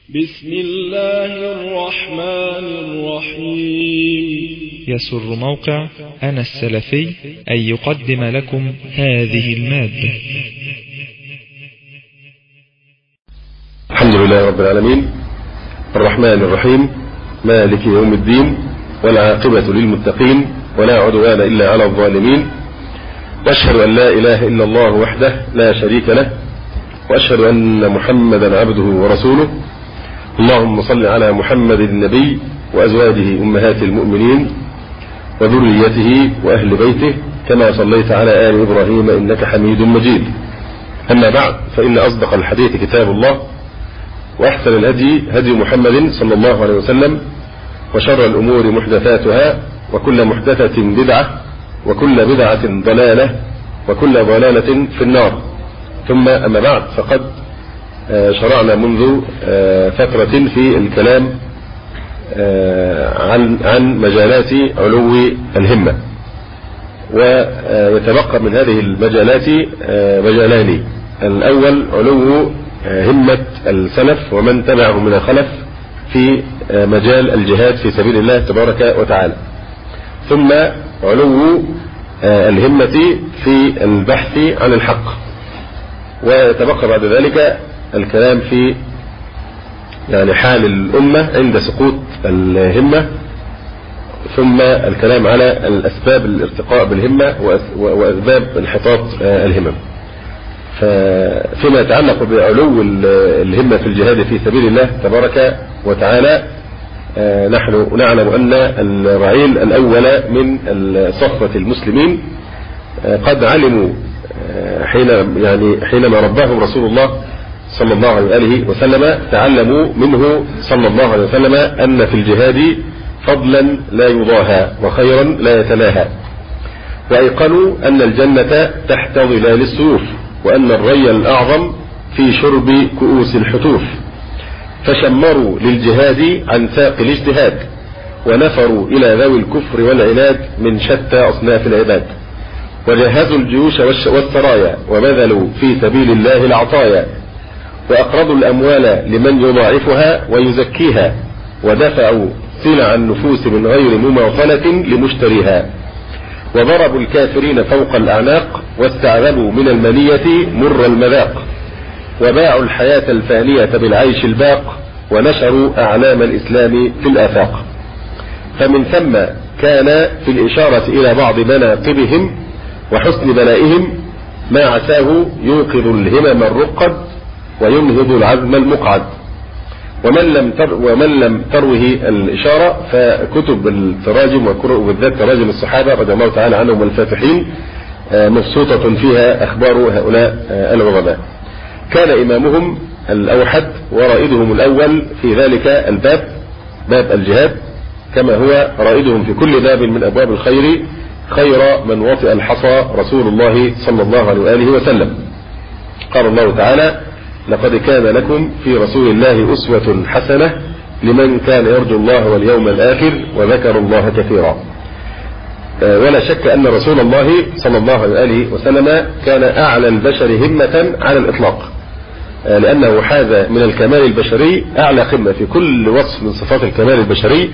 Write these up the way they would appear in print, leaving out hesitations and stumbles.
بسم الله الرحمن الرحيم. يسر موقع أنا السلفي أن يقدم لكم هذه المادة. الحمد لله رب العالمين الرحمن الرحيم مالك يوم الدين، والعاقبة للمتقين ولا عدوان إلا على الظالمين، وأشهد أن لا إله إلا الله وحده لا شريك له، وأشهد أن محمدا عبده ورسوله. اللهم صل على محمد النبي وأزواجه أمهات المؤمنين وذريته وأهل بيته كما صليت على آل إبراهيم إنك حميد مجيد. أما بعد، فإن أصدق الحديث كتاب الله، وأحسن الهدي هدي محمد صلى الله عليه وسلم، وشر الأمور محدثاتها، وكل محدثة بدعة، وكل بدعة ضلالة، وكل ضلالة في النار. ثم أما بعد، فقد شرعنا منذ فترة في الكلام عن مجالات علو الهمة، ويتبقى من هذه المجالات مجالان: الأول علو همة السلف ومن تبعه من الخلف في مجال الجهاد في سبيل الله تبارك وتعالى، ثم علو الهمة في البحث عن الحق، ويتبقى بعد ذلك الكلام في حال الأمة عند سقوط الهمة، ثم الكلام على الأسباب الارتقاء بالهمة وأسباب انحطاط الهمم. فيما يتعلق بعلو الهمة في الجهاد في سبيل الله تبارك وتعالى، نحن نعلم أن الرعيل الأول من صفوة المسلمين قد علموا حينما رباهم رسول الله صلى الله عليه وسلم، تعلموا منه صلى الله عليه وسلم أن في الجهاد فضلا لا يضاهى وخيرا لا يتناهى، وأيقنوا أن الجنة تحت ظلال السيوف، وأن الري الأعظم في شرب كؤوس الحتوف، فشمروا للجهاد عن ساق الاجتهاد، ونفروا إلى ذوي الكفر والعناد من شتى أصناف العباد، وجهزوا الجيوش والسرايا، وبذلوا في سبيل الله العطايا، وأقرضوا الأموال لمن يضاعفها ويزكيها، ودفعوا سلع النفوس من غير مماطلة لمشتريها، وضربوا الكافرين فوق الأعناق، واستعذبوا من المنية مر المذاق، وباعوا الحياة الفانية بالعيش الباق، ونشروا أعلام الإسلام في الآفاق. فمن ثم كان في الإشارة إلى بعض مناقبهم وحسن بلائهم ما عساه يوقظ الهمم الرقد وينهض العزم المقعد. ومن لم تروه الإشارة، فكتب التراجم وبالذات تراجم الصحابة رضي الله تعالى عنهم الفاتحين مبسوطة فيها أخبار هؤلاء العظماء. كان إمامهم الأوحد ورائدهم الأول في ذلك الباب، باب الجهاد، كما هو رائدهم في كل باب من أبواب الخير، خير من وطئ الحصى رسول الله صلى الله عليه وآله وسلم. قال الله تعالى: لقد كان لكم في رسول الله أسوة حسنة لمن كان يرجو الله واليوم الآخر وذكر الله كثيرا. ولا شك أن رسول الله صلى الله عليه وسلم كان أعلى البشر همة على الإطلاق، لأنه حاز من الكمال البشري أعلى قمة في كل وصف من صفات الكمال البشري،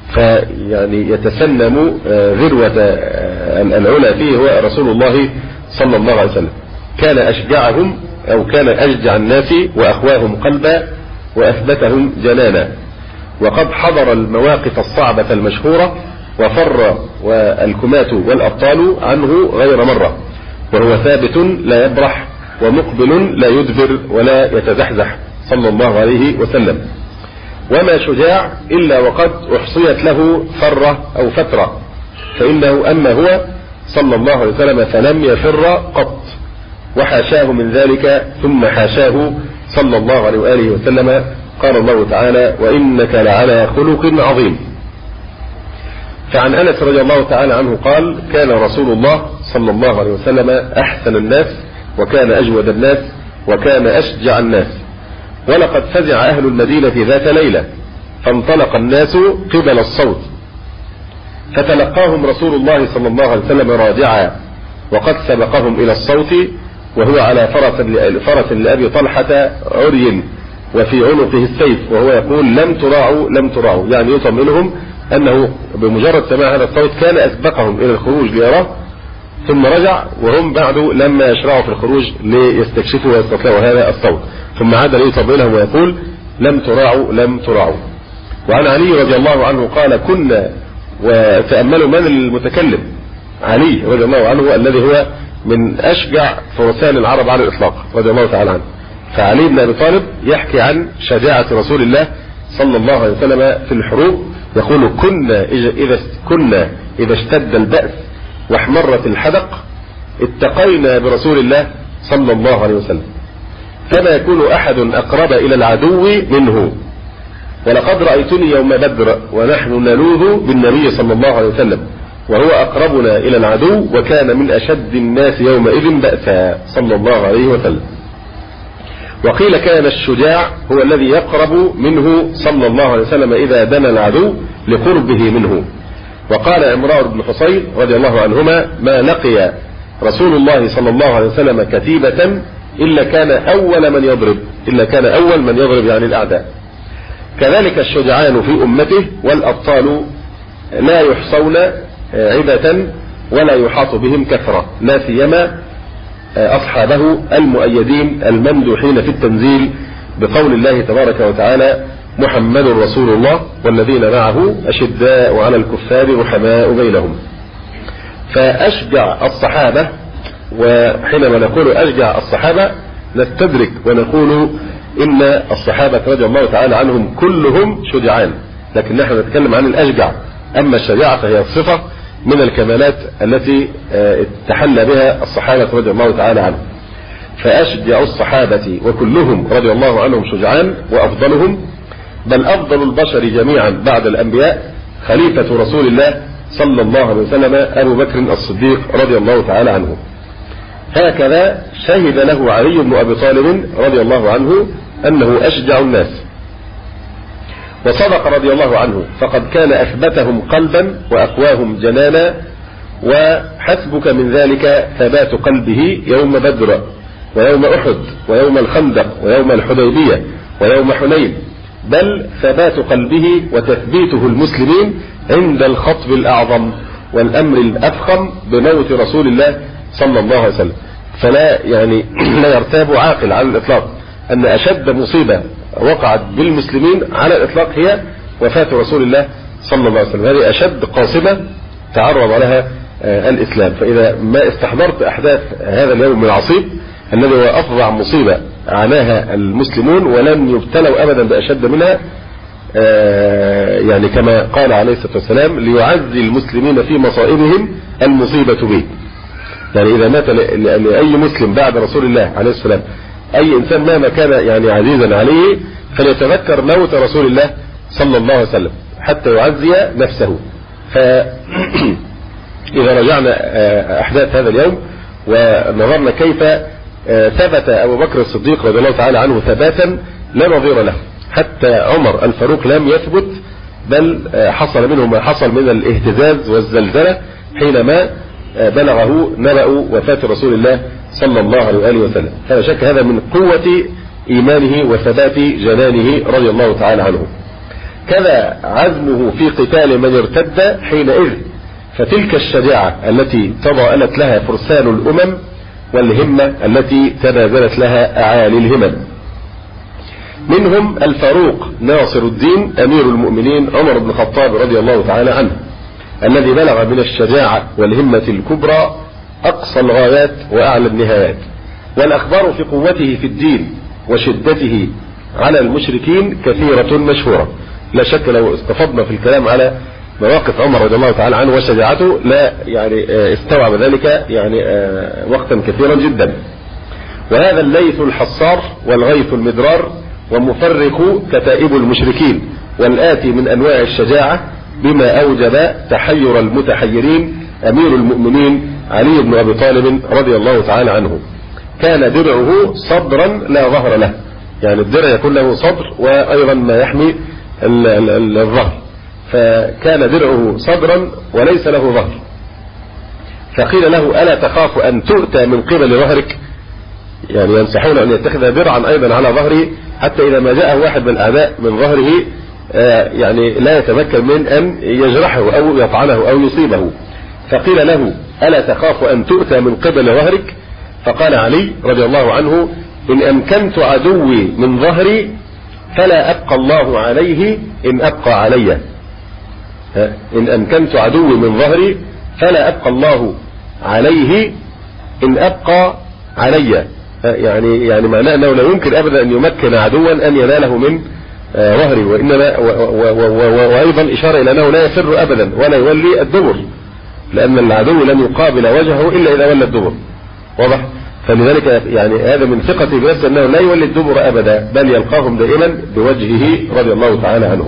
يتسنم ذروة العلا فيه هو رسول الله صلى الله عليه وسلم. كان أشجعهم أو كان أشجع الناس وأخواهم قلبا وأثبتهم جنانا، وقد حضر المواقف الصعبة المشهورة، وفر والكماة والأبطال عنه غير مرة، وهو ثابت لا يبرح، ومقبل لا يدبر ولا يتزحزح صلى الله عليه وسلم. وما شجاع إلا وقد أحصيت له فرة أو فترة، فإنه أما هو صلى الله عليه وسلم فلم يفر قط، وحاشاه من ذلك ثم حاشاه صلى الله عليه وآله وسلم. قال الله تعالى: وإنك لعلى خلق عظيم. فعن أنس رضي الله تعالى عنه قال: كان رسول الله صلى الله عليه وسلم أحسن الناس، وكان أجود الناس، وكان أشجع الناس. ولقد فزع أهل المدينة ذات ليلة، فانطلق الناس قبل الصوت، فتلقاهم رسول الله صلى الله عليه وسلم راجعا، وقد سبقهم إلى الصوت، وهو على فرس لأبي طلحة عري وفي عنقه السيف، وهو يقول لم تراعوا لم تراعوا، يعني يطمئنهم أنه بمجرد سماع هذا الصوت كان أسبقهم إلى الخروج ليراه، ثم رجع وهم بعد لما يشرعوا في الخروج ليستكشفوا ويستطلعوا هذا الصوت، ثم عاد ليطمئنهم ويقول لم تراعوا لم تراعوا. وعن علي رضي الله عنه قال كنا، وتأملوا من المتكلم، علي رضي الله عنه الذي هو من أشجع فرسان العرب على الإطلاق رضي الله تعالى عنه. فعلي بن أبي طالب يحكي عن شجاعة رسول الله صلى الله عليه وسلم في الحروب، يقول كنا إذا اشتد البأس واحمرت الحدق اتقينا برسول الله صلى الله عليه وسلم، فما يكون أحد أقرب إلى العدو منه، ولقد رأيتني يوم بدر ونحن نلوذ بالنبي صلى الله عليه وسلم وهو أقربنا إلى العدو وكان من أشد الناس يومئذ بأسا صلى الله عليه وسلم. وقيل كان الشجاع هو الذي يقرب منه صلى الله عليه وسلم إذا دنا العدو لقربه منه. وقال عمران بن حصين رضي الله عنهما ما لقي رسول الله صلى الله عليه وسلم كتيبة إلا كان أول من يضرب يعني الأعداء. كذلك الشجعان في أمته والأبطال لا يحصون عدة ولا يحاط بهم كثرة، لا سيما أصحابه المؤيدين الممدوحين في التنزيل بقول الله تبارك وتعالى محمد رسول الله والذين معه أشداء على الكفار رحماء بينهم. فأشجع الصحابة، وحينما نقول أشجع الصحابة نستدرك ونقول إن الصحابة رضي الله تعالى عنهم كلهم شجعان، لكن نحن نتكلم عن الأشجع. أما الشجاعة فهي صفة من الكمالات التي تحلى بها الصحابة رضي الله تعالى عنهم. فأشجع الصحابة وكلهم رضي الله عنهم شجعان، وأفضلهم بل أفضل البشر جميعا بعد الأنبياء خليفة رسول الله صلى الله عليه وسلم أبو بكر الصديق رضي الله تعالى عنه. هكذا شهد له علي بن أبي طالب رضي الله عنه أنه أشجع الناس، وصدق رضي الله عنه، فقد كان أثبتهم قلبا وأقواهم جنانا، وحسبك من ذلك ثبات قلبه يوم بدر ويوم أحد ويوم الخندق ويوم الحديبية ويوم حنين، بل ثبات قلبه وتثبيته المسلمين عند الخطب الأعظم والأمر الأفخم بموت رسول الله صلى الله عليه وسلم. فلا لا يرتاب عاقل على الإطلاق أن أشد مصيبة وقعت بالمسلمين على الإطلاق هي وفاة رسول الله صلى الله عليه وسلم. هذه أشد قاصمة تعرض لها الإسلام. فإذا ما استحضرت أحداث هذا اليوم العصيب الذي هو أفظع مصيبة عاناها المسلمون ولم يبتلوا أبدا بأشد منها، كما قال عليه الصلاة والسلام ليعزي المسلمين في مصائبهم المصيبة به. إذا مات لأي مسلم بعد رسول الله عليه السلام أي إنسان مهما كان عزيزا عليه فليتذكر موت رسول الله صلى الله عليه وسلم حتى يعزي نفسه. فإذا رجعنا أحداث هذا اليوم ونظرنا كيف ثبت أبو بكر الصديق رضي الله تعالى عنه ثباتا لا نظير له، حتى عمر الفاروق لم يثبت، بل حصل منه ما حصل من الاهتزاز والزلزلة حينما بلغه نبأ وفاة رسول الله صلى الله عليه وآله وسلم. فلا شك هذا من قوة إيمانه وثبات جنانه رضي الله تعالى عنه. كذا عزمه في قتال من ارتد حينئذ، فتلك الشجاعة التي تضاءلت لها فرسان الأمم والهمة التي تنازلت لها أعالي الهمم. منهم الفاروق ناصر الدين أمير المؤمنين عمر بن الخطاب رضي الله تعالى عنه، الذي بلغ من الشجاعة والهمة الكبرى أقصى الغايات وأعلى النهايات. والأخبار في قوته في الدين وشدته على المشركين كثيرة مشهورة، لا شك لو استفضنا في الكلام على مواقف عمر رضي الله تعالى عنه وشجاعته لا استوعب ذلك وقتا كثيرا جدا. وهذا الليث الحصار والغيث المدرار ومفرق كتائب المشركين والآتي من أنواع الشجاعة بما أوجب تحير المتحيرين أمير المؤمنين علي بن أبي طالب رضي الله تعالى عنه. كان درعه صدرا لا ظهر له، الدرع يكون له صدر وأيضا ما يحمي الظهر، فكان درعه صدرا وليس له ظهر. فقيل له ألا تخاف أن تؤتى من قبل ظهرك؟ ينصحون أن يتخذ درعا أيضا على ظهره حتى إذا ما جاءه واحد من الأعداء من ظهره يعني لا يتمكن من أن يجرحه أو يطعنه أو يصيبه. فقيل له: ألا تخاف أن تؤتى من قبل ظهرك؟ فقال علي رضي الله عنه: إن أمكنت عدوي من ظهري فلا أبقى الله عليه إن أبقى علي. إن أمكنت عدوي من ظهري فلا أبقى الله عليه إن أبقى علي. يعني معناه أنه لا يمكن أبدا أن يمكن عدوا أن يناله من ظهره، وإنما وأيضا إشارة إلى أنه لا يفر أبدا ولا يولي الدبر، لأن العدو لن يقابل وجهه إلا إذا ولى الدبر. واضح؟ فلذلك يعني هذا من ثقته بنفسه أنه لا يولي الدبر أبدا، بل يلقاهم دائما بوجهه رضي الله تعالى عنه.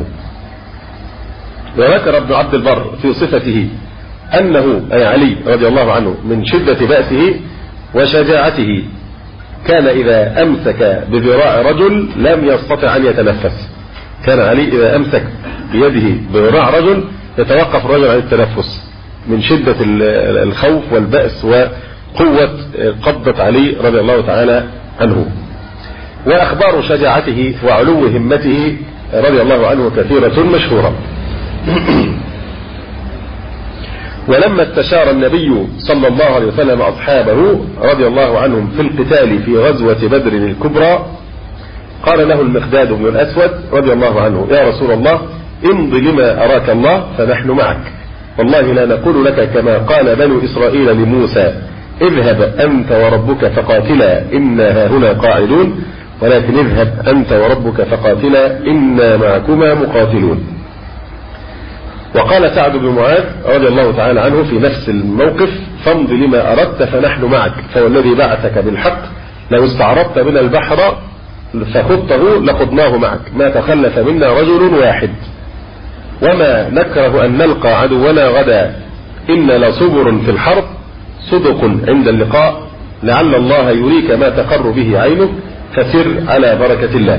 وذكر ابن عبد البر في صفته أنه أي علي رضي الله عنه من شدة بأسه وشجاعته كان إذا أمسك بذراع رجل لم يستطع أن يتنفس. كان علي إذا أمسك بيده بذراع رجل يتوقف الرجل عن التنفس من شدة الخوف والبأس وقوة قبضة علي رضي الله تعالى عنه. وأخبار شجاعته وعلو همته رضي الله عنه كثيرة مشهورة. ولما استشار النبي صلى الله عليه وسلم أصحابه رضي الله عنهم في القتال في غزوة بدر الكبرى قال له المقداد بن الأسود رضي الله عنه: يا رسول الله امض لما أراك الله فنحن معك، والله لا نقول لك كما قال بنو إسرائيل لموسى: اذهب أنت وربك فقاتلا إنا هنا قاعدون، ولكن اذهب أنت وربك فقاتلا إنا معكما مقاتلون. وقال سعد بن معاذ رضي الله تعالى عنه في نفس الموقف: فامض لما أردت فنحن معك، فوالذي بعثك بالحق لو استعرضت بنا البحر فخضته لخضناه معك، ما تخلف منا رجل واحد، وما نكره أن نلقى عدونا غدا، إن لصبر في الحرب صدق عند اللقاء، لعل الله يريك ما تقر به عينك، فسر على بركة الله.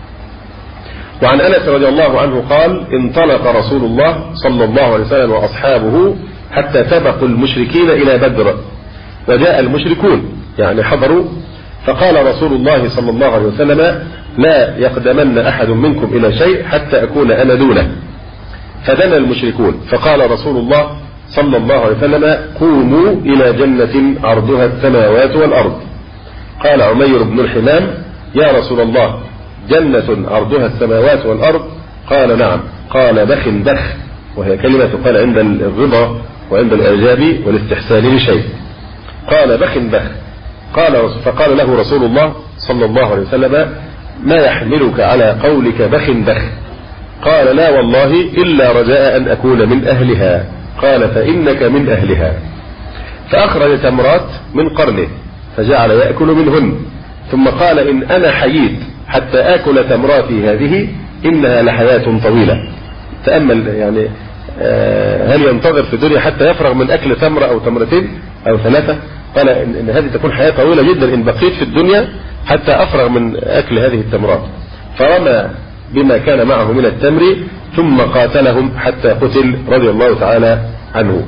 وعن أنس رضي الله عنه قال: انطلق رسول الله صلى الله عليه وسلم وأصحابه حتى سبقوا المشركين إلى بدر، وجاء المشركون يعني حضروا، فقال رسول الله صلى الله عليه وسلم: لا يقدمن أحد منكم إلى شيء حتى أكون أنا دونه. فدنا المشركون، فقال رسول الله صلى الله عليه وسلم: قوموا إلى جنة عرضها السماوات والأرض. قال عمير بن الحمام: يا رسول الله جنة عرضها السماوات والأرض؟ قال: نعم. قال: بخ بخ، وهي كلمة تقال عند الرضا وعند الإعجاب والاستحسان لشيء. قال: بخ بخ. فقال له رسول الله صلى الله عليه وسلم: ما يحملك على قولك بخ بخ؟ قال: لا والله إلا رجاء أن أكون من أهلها. قال: فإنك من أهلها. فأخرج تمرات من قرنه فجعل يأكل منهن، ثم قال: إن أنا حييت حتى آكل تمراتي هذه إنها لحياة طويلة. تأمل يعني هل ينتظر في الدنيا حتى يفرغ من أكل تمرة أو تمرتين أو ثلاثة؟ قال إن هذه تكون حياة طويلة جدا إن بقيت في الدنيا حتى أفرغ من أكل هذه التمرات. فرمى بما كان معه من التمر ثم قاتلهم حتى قتل رضي الله تعالى عنه.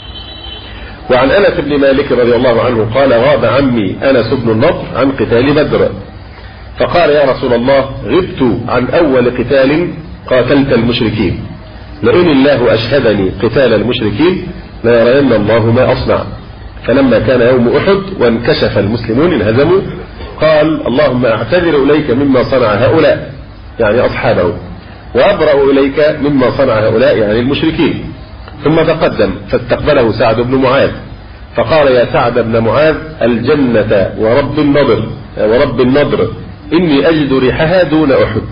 وعن أنس بن مالك رضي الله عنه قال: غاب عمي أنس بن النضر عن قتال بدر، فقال: يا رسول الله غبت عن أول قتال قاتلت المشركين، لئن الله أشهدني قتال المشركين ليرين الله ما أصنع. فلما كان يوم أحد وانكشف المسلمون انهزموا قال: اللهم أعتذر إليك مما صنع هؤلاء يعني أصحابه، وأبرأ إليك مما صنع هؤلاء يعني المشركين. ثم تقدم فاستقبله سعد بن معاذ فقال: يا سعد بن معاذ الجنة ورب النضر إني أجد ريحها دون أحد.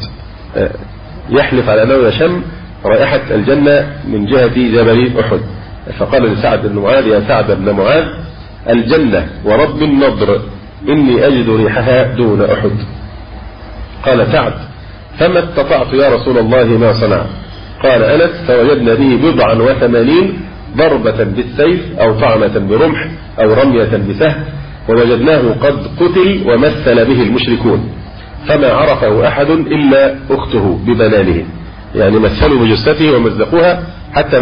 يحلف على أنه يشم رائحة الجنة من جهة جبل أحد. فقال لسعد بن معاذ: يا سعد بن معاذ الجنة ورب النضر إني أجد ريحها دون أحد. قال سعد: فما استطعت يا رسول الله ما صنع؟ قال أنس: فوجدنا به 89 ضربة بالسيف أو طعنة برمح أو رمية بسهم، ووجدناه قد قتل ومثل به المشركون، فما عرفه أحد إلا أخته ببنانه، يعني مثلوا بجثته ومزقوها حتى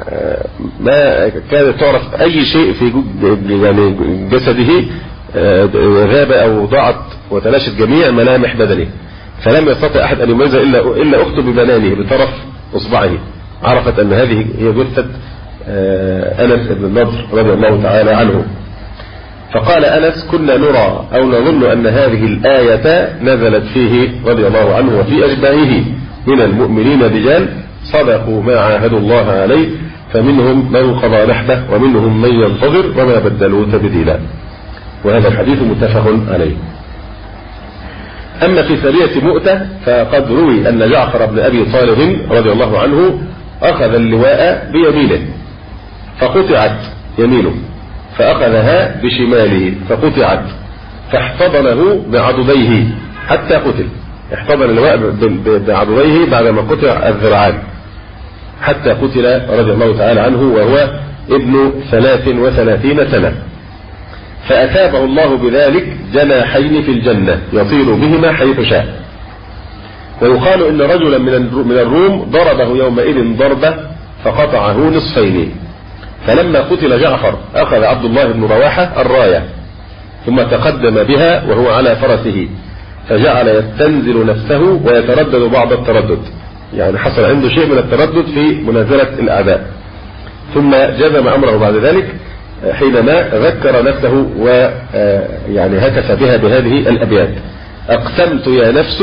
ما كانت تعرف أي شيء في يعني جسده، غاب أو ضاعت وتلاشت جميع ملامح بدنه. فلم يستطع أحد أن يميز إلا أخته ببنانه بطرف إصبعه، عرفت أن هذه هي جثة أنس بن النضر رضي الله تعالى عنه. فقال أنس: كنا نرى أو نظن أن هذه الآية نزلت فيه رضي الله عنه وفي أشباهه من المؤمنين رجال صدقوا ما عاهدوا الله عليه فمنهم من قضى نحبه ومنهم من ينتظر وما بدلوا تبديلا. وهذا الحديث متفق عليه. أما في سرية مؤتة فقد روي أن جعفر بن أبي طالب رضي الله عنه أخذ اللواء بيمينه فقطعت يمينه، فأخذها بشماله فقطعت، فاحتضنه بعضديه حتى قتل. احتضن اللواء بعضديه بعدما قطع الذراعان حتى قتل رضي الله تعالى عنه وهو ابن 33 سنة. فأثابه الله بذلك جناحين في الجنة يطير بهما حيث شاء. ويقال إن رجلا من الروم ضربه يومئذ ضربة فقطعه نصفين. فلما قتل جعفر أخذ عبد الله بن رواحة الراية ثم تقدم بها وهو على فرسه، فجعل يستنزل نفسه ويتردد بعض التردد، يعني حصل عنده شيء من التردد في منازلة الأعداء. ثم جزم أمره بعد ذلك حينما ذكر نفسه ويعني هتف بها بهذه الأبيات: أقسمت يا نفس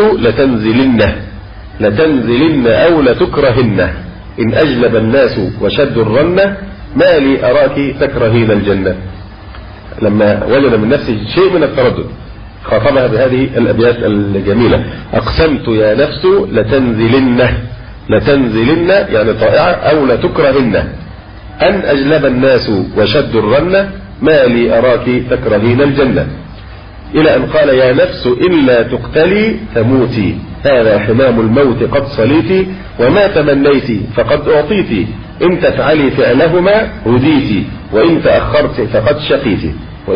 لتنزلن أو لتكرهن، إن أجلب الناس وشدوا الرنة ما لي أراك تكرهين الجنة. لما وجد من نفسه شيء من التردد خاطبها بهذه الأبيات الجميلة: أقسمت يا نفس لتنزلن يعني طائعة أو لتكرهن، أن أجلب الناس وشدوا الرنة ما لي أراك تكرهين الجنة. إلى أن قال: يا نفس إلا تقتلي تموتي، هذا حمام الموت قد صليتي، وما تمنيتي فقد أعطيتي، إن تفعلي فعلهما هديتي، وإن تأخرت فقد شقيتي.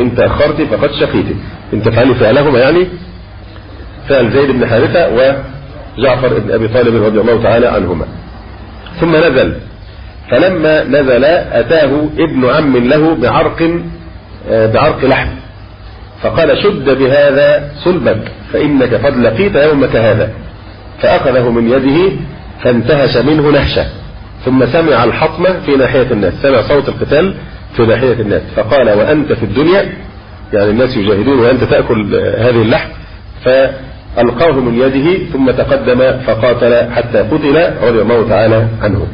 إن تفعلي فعلهما يعني فعل زيد بن حارثة وجعفر بن أبي طالب رضي الله تعالى عنهما. ثم نزل، فلما نزل أتاه ابن عم له بعرق لحم، فقال: شد بهذا صلبك فإنك قد لقيت يومك هذا. فأخذه من يده فانتهش منه نهشة، ثم سمع الحطم في ناحية الناس، سمع صوت القتال في ناحية الناس، فقال: وأنت في الدنيا، يعني الناس يجاهدون وأنت تأكل هذه اللحم. فألقاه من يده ثم تقدم فقاتل حتى قتل رضي الله تعالى عنه.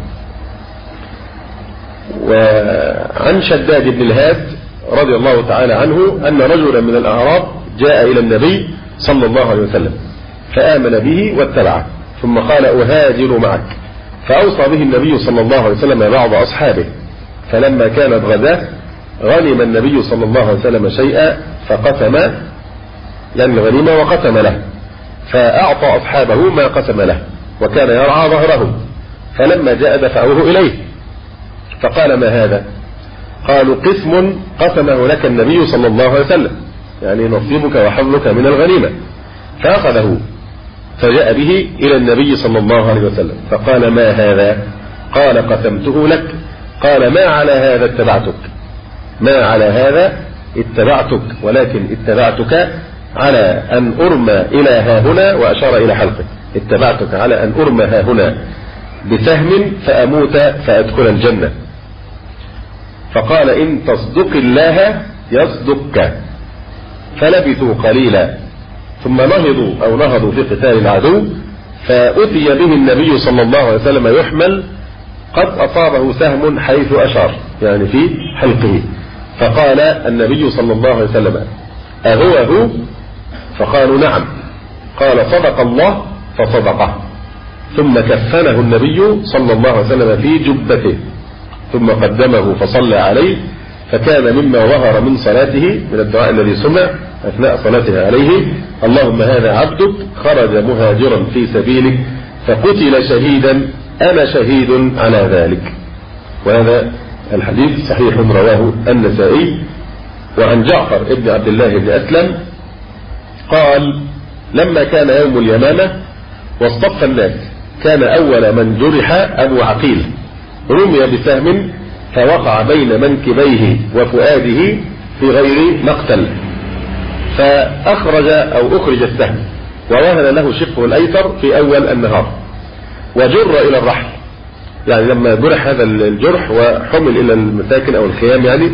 وعن شداد بن الهاد رضي الله تعالى عنه أن رجلا من الأعراب جاء إلى النبي صلى الله عليه وسلم فآمن به واتبعه، ثم قال: أهاجر معك. فأوصى به النبي صلى الله عليه وسلم بعض أصحابه، فلما كانت غداة غنم النبي صلى الله عليه وسلم شيئا فقسم يعني الغنيمة وقسم له، فأعطى أصحابه ما قسم له وكان يرعى ظهرهم. فلما جاء دفعوه إليه فقال: ما هذا؟ قالوا: قسم قسمه لك النبي صلى الله عليه وسلم، يعني نصيبك وحظك من الغنيمة. فأخذه فجاء به إلى النبي صلى الله عليه وسلم فقال: ما هذا؟ قال: قسمته لك. قال: ما على هذا اتبعتك، ولكن اتبعتك على أن أرمى إلى ها هنا، وأشار إلى حلقه، اتبعتك على أن أرمى ها هنا بسهم فأموت فأدخل الجنة. فقال: إن تصدق الله يصدقك. فلبثوا قليلا ثم نهضوا في قتال العدو، فأتي به النبي صلى الله عليه وسلم يحمل قد أصابه سهم حيث أشار، يعني في حلقه. فقال النبي صلى الله عليه وسلم: أهو؟ فقالوا: نعم. قال: صدق الله فصدقه. ثم كفنه النبي صلى الله عليه وسلم في جبته، ثم قدمه فصلى عليه، فكان مما ظهر من صلاته من الدعاء الذي سمع أثناء صلاته عليه: اللهم هذا عبدك خرج مهاجرا في سبيلك فقتل شهيدا، أنا شهيد على ذلك. وهذا الحديث صحيح رواه النسائي. وعن جعفر ابن عبد الله بن أسلم قال: لما كان يوم اليمامة واصطف الناس كان أول من جرح أبو عقيل، رمي بسهم فوقع بين منكبيه وفؤاده في غير مقتل، فأخرج السهم ووهن له شقه الأيسر في أول النهار، وجر إلى الرحل. يعني لما جرح هذا الجرح وحمل إلى المساكن أو الخيام يعني،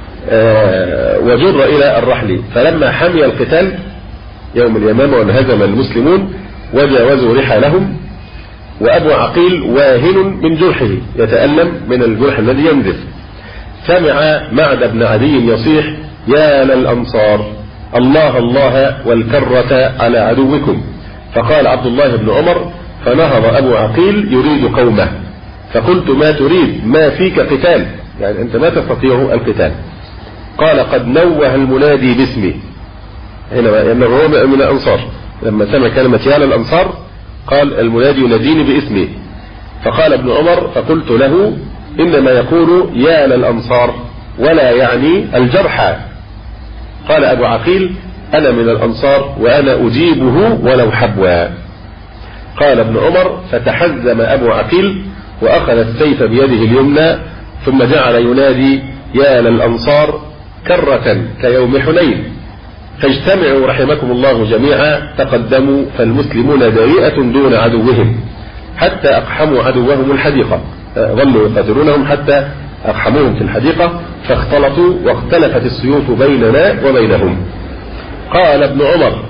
وجر إلى الرحل. فلما حمي القتال يوم اليمامة وانهزم المسلمون وجاوزوا رحالهم، وأبو عقيل واهن من جرحه يتألم من الجرح الذي ينزف، سمع معد بن عدي يصيح: يا للأنصار، الله الله والكرة على عدوكم. فقال عبد الله بن عمر: فنهض أبو عقيل يريد قومه، فقلت: ما تريد؟ ما فيك قتال، يعني أنت ما تستطيع القتال. قال: قد نوه المنادي باسمي، هنا لأنه هو من الأنصار، لما سمع كلمة يا للأنصار قال المنادي يناديني باسمي. فقال ابن عمر: فقلت له: إنما يقول يا للأنصار ولا يعني الجرحى. قال أبو عقيل: أنا من الأنصار وأنا أجيبه ولو حبوا. قال ابن عمر: فتحزم أبو عقيل وأخذ السيف بيده اليمنى، ثم جعل ينادي: يا للأنصار كرة كيوم حنين، فاجتمعوا رحمكم الله جميعا، تقدموا فالمسلمون دارئة دون عدوهم حتى أقحموا عدوهم الحديقة. ظلوا يقاتلونهم حتى أقحموهم في الحديقة، فاختلطوا واختلفت السيوف بيننا وبينهم. قال ابن عمر: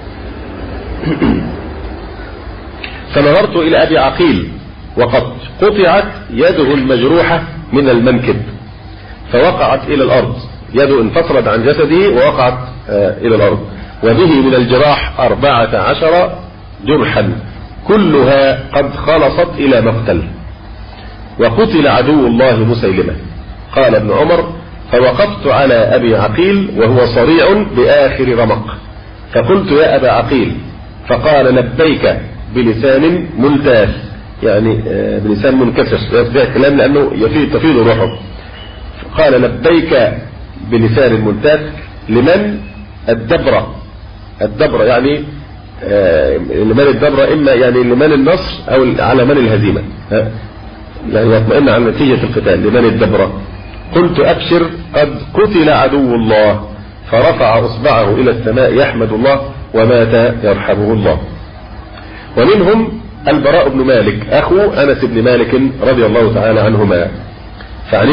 فنظرت إلى أبي عقيل وقد قطعت يده المجروحة من المنكب فوقعت إلى الأرض، يده انفصلت عن جسده ووقعت إلى الأرض، وبه من الجراح 14 جرحا كلها قد خلصت إلى مقتل، وقتل عدو الله مسيلمة. قال ابن عمر: فوقفت على أبي عقيل وهو صريع بآخر رمق، فقلت: يا أبا عقيل. فقال: لبيك بلسان ملتاف، يعني بلسان منكسر، يستطيع الكلام لأنه تفيض روحه. قال: لبيك بلسان ملتاف. لمن الدبرة؟ الدبرة يعني لمن الدبرة، إما يعني لمن النصر أو على من الهزيمة، يعني يطمئن على نتيجة القتال. لمن الدبرة؟ قلت: أبشر، قد قتل عدو الله. فرفع أصبعه إلى السماء يحمد الله ومات يرحمه الله. ومنهم البراء بن مالك أخو أنس بن مالك رضي الله تعالى عنهما. فعن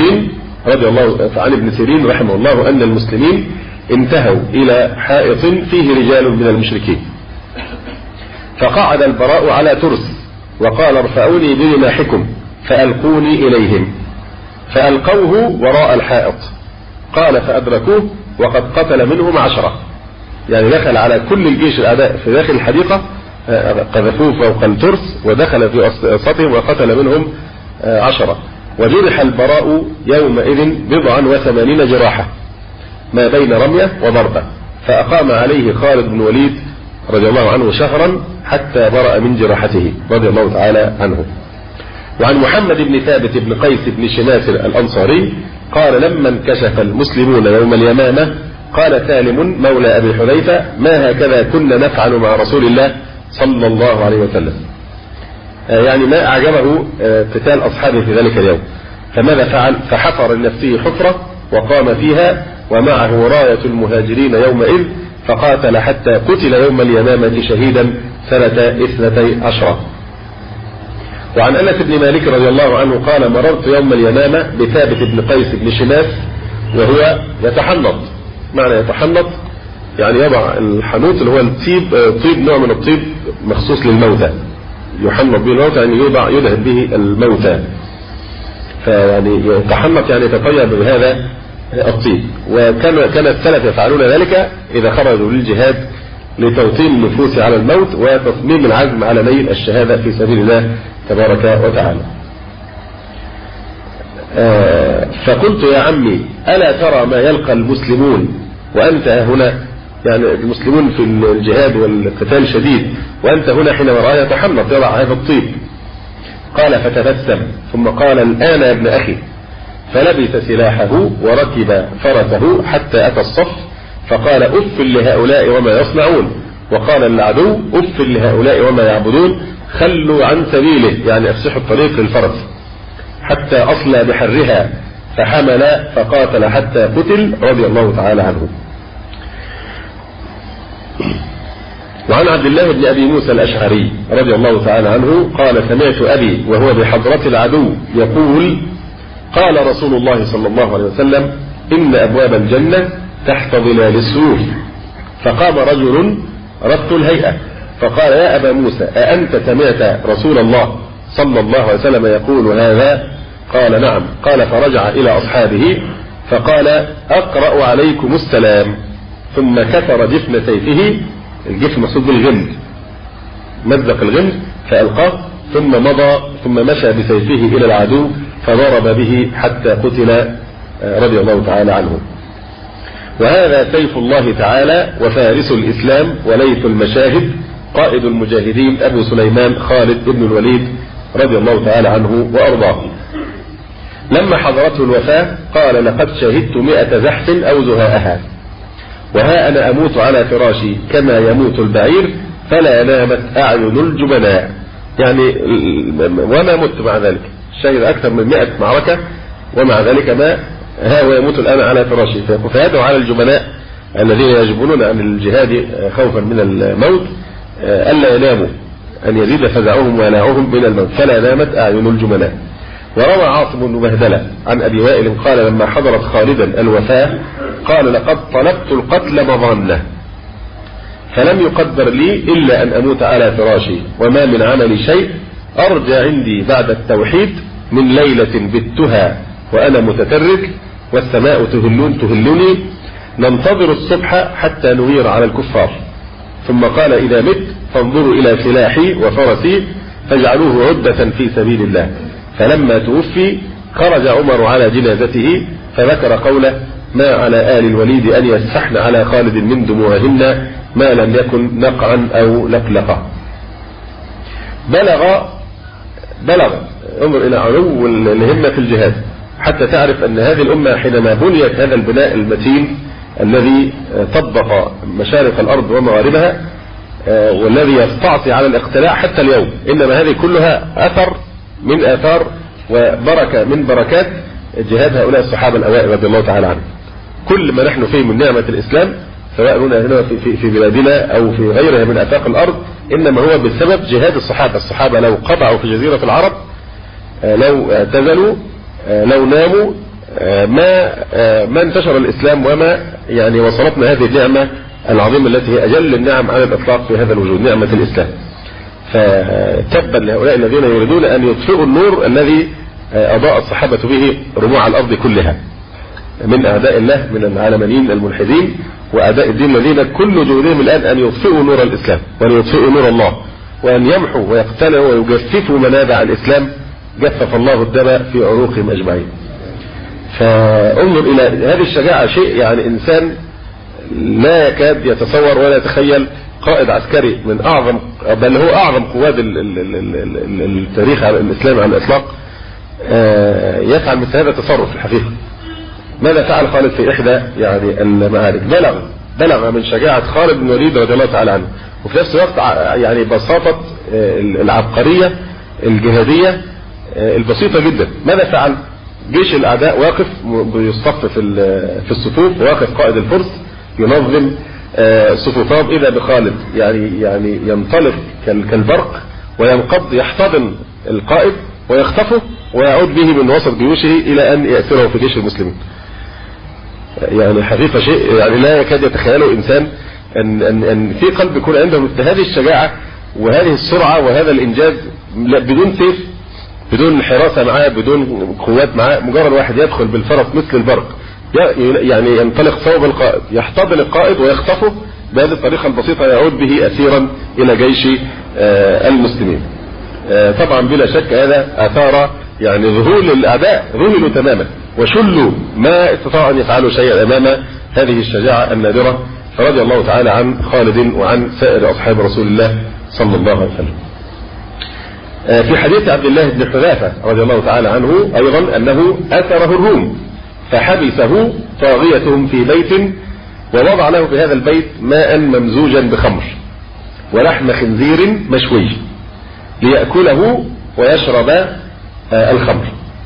ابن سيرين رحمه الله أن المسلمين انتهوا إلى حائط فيه رجال من المشركين، فقعد البراء على ترس وقال: ارفعوني برماحكم فألقوني إليهم، فألقوه وراء الحائط. قال: فأدركوه وقد قتل منهم 10، يعني دخل على كل الجيش الأعداء في داخل الحديقة، قذفوه فوق الترس ودخل في وسطهم وقتل منهم 10. وجرح البراء يومئذ 89 جراحة ما بين رمية وضربة، فأقام عليه خالد بن وليد رضي الله عنه شهرا حتى برأ من جراحته رضي الله تعالى عنه. وعن محمد بن ثابت بن قيس بن شماس الأنصاري قال: لما انكشف المسلمون يوم اليمامة قال سالم مولى أبي حذيفة: ما هكذا كنا نفعل مع رسول الله صلى الله عليه وسلم، يعني ما أعجبه قتال أصحابه في ذلك اليوم، فماذا فعل؟ فحفر لنفسه حفرة وقام فيها ومعه راية المهاجرين يومئذ، فقاتل حتى قتل يوم اليمامة شهيدا سنة 12. وعن أنس بن مالك رضي الله عنه قال: مررت يوم اليمامة بثابت بن قيس بن شماس وهو يتحنط. معنى يتحنط يعني يضع الحنوط اللي هو الطيب، طيب نوع من الطيب مخصوص للموتى، يحنط به الموتى يعني يدهن به الموتى، فيعني يتحنط يعني يتطيب بهذا الطيب. وكان السلف يفعلون ذلك إذا خرجوا للجهاد لتوطين النفوس على الموت وتصميم العزم على نيل الشهادة في سبيل الله تبارك وتعالى. فقلت: يا عمي، ألا ترى ما يلقى المسلمون وأنت هنا؟ يعني المسلمون في الجهاد والقتال شديد وأنت هنا حينما رأى يتحنط يضع هذا الطيب. قال: فتبسم ثم قال: الآن يا ابن أخي. فلبس سلاحه وركب فرسه حتى أتى الصف، فقال: أف لهؤلاء وما يصنعون. وقال العدو: أف لهؤلاء وما يعبدون، خلوا عن سبيله، يعني افسحوا الطريق للفرس، حتى أصلى بحرها، فحمل فقاتل حتى قتل رضي الله تعالى عنه. وعن عبد الله بن أبي موسى الأشعري رضي الله تعالى عنه قال: سمعت أبي وهو بحضرة العدو يقول: قال رسول الله صلى الله عليه وسلم: إن أبواب الجنة تحت ظلال السيوف. فقام رجل رث الهيئة فقال: يا أبا موسى، أأنت سمعت رسول الله صلى الله عليه وسلم يقول هذا؟ قال: نعم. قال: فرجع إلى أصحابه فقال: أقرأ عليكم السلام. ثم كسر جفن سيفه، الجفن مقصود بالغمد، مزق الغمد فألقاه، ثم مضى ثم مشى بسيفه إلى العدو فضرب به حتى قتل رضي الله تعالى عنه. وهذا سيف الله تعالى وفارس الإسلام وليث المشاهد قائد المجاهدين أبو سليمان خالد بن الوليد رضي الله تعالى عنه وأرضاه. لما حضرته الوفاة قال: لقد شهدت 100 زحف أو زهاءها، وها أنا أموت على فراشي كما يموت البعير فلا نامت أعين الجبناء. يعني وما مت مع ذلك، شهد أكثر من 100 معركة ومع ذلك ما هو يموت الآن على فراشي. فيدعو على الجبناء الذين يجبنون عن الجهاد خوفا من الموت ألا يناموا، أن يزيد فزعهم ويلاعهم من الموت، فلا نامت أعين الجبناء. وروى عاصم بن بهدلة عن أبي وائل قال: لما حضرت خالدا الوفاة قال: لقد طلبت القتل مظنة فلم يقدر لي إلا أن أموت على فراشي، وما من عمل شيء أرجى عندي بعد التوحيد من ليلة بتها وأنا متترك والسماء تهلني ننتظر الصبح حتى نغير على الكفار. ثم قال: إذا مت فانظروا إلى سلاحي وفرسي فاجعلوه عدة في سبيل الله. فلما توفي خرج عمر على جنازته فذكر قوله: ما على آل الوليد أن يسحن على خالد من دموعهن ما لم يكن نقعا أو لقلقا. بلغ انظر إلى علو الهمة في الجهاد حتى تعرف أن هذه الأمة حينما بنيت هذا البناء المتين الذي طبق مشارق الأرض ومغاربها والذي يستعصي على الاقتلاع حتى اليوم، إنما هذه كلها أثر من آثار وبركة من بركات جهاد هؤلاء الصحابة الأوائل رضي الله تعالى عنهم. كل ما نحن فيه من نعمة الإسلام سواء هنا في بلادنا أو في غيرها من آفاق الأرض إنما هو بسبب جهاد الصحابة. الصحابة لو قطعوا في جزيرة العرب، لو اعتزلوا، لو ناموا، ما انتشر الإسلام وما يعني وصلتنا هذه النعمة العظيمة التي هي أجل النعم على الإطلاق في هذا الوجود، نعمة الإسلام. فتبا لهؤلاء الذين يريدون أن يطفئوا النور الذي أضاء الصحابة به ربوع الأرض كلها من أعداء الله من العالمانيين الملحدين وأعداء الدين الذين كل جهودهم الآن أن يطفئوا نور الإسلام وأن يطفئوا نور الله وأن يمحوا ويقتلعوا ويجففوا منابع الإسلام. جفف الله الدم في عروقهم أجمعين. فانظر إلى هذه الشجاعة، شيء يعني إنسان لا يكاد يتصور ولا يتخيل قائد عسكري من أعظم بل هو أعظم قواد التاريخ على الإسلام على الإطلاق يفعل مثل هذا التصرف. الحقيقة ماذا فعل خالد في إحدى يعني المعارك؟ بلغ من شجاعة خالد بن الوليد رضي الله تعالى عنه، وفي نفس الوقت يعني بساطة العبقرية الجهادية البسيطة جدا. ماذا فعل؟ جيش الأعداء واقف بيصطف في الصفوف، واقف قائد الفرس ينظم صفوفهم، إذا بخالد يعني ينطلق كالبرق وينقض يحتضن القائد ويخطفه ويعود به من وسط جيوشه إلى أن يأسره في جيش المسلمين. يعني حقيقة شيء يعني لا يكاد يتخيله إنسان أن في قلب يكون عنده مثل هذه الشجاعة وهذه السرعة وهذا الإنجاز بدون سيف، بدون حراسة معاه، بدون قوات معاه، مجرد واحد يدخل بالفرس مثل البرق يعني ينطلق صوب القائد يحتضن القائد ويخطفه بهذه الطريقة البسيطة يعود به أسيرا إلى جيش المسلمين. طبعا بلا شك هذا أثار يعني ذهول الأعداء، ذهلوا تماما وشلوا ما استطاعوا أن يفعلوا شيئا أمام هذه الشجاعة النادرة. فرضي الله تعالى عن خالد وعن سائر أصحاب رسول الله صلى الله عليه وسلم. في حديث عبد الله بن حذافة رضي الله تعالى عنه أيضا أنه أثره الروم فحبسه طاغيتهم في بيت ووضع له في هذا البيت ماء ممزوجا بخمر ولحم خنزير مشوي ليأكله ويشرب الخمر،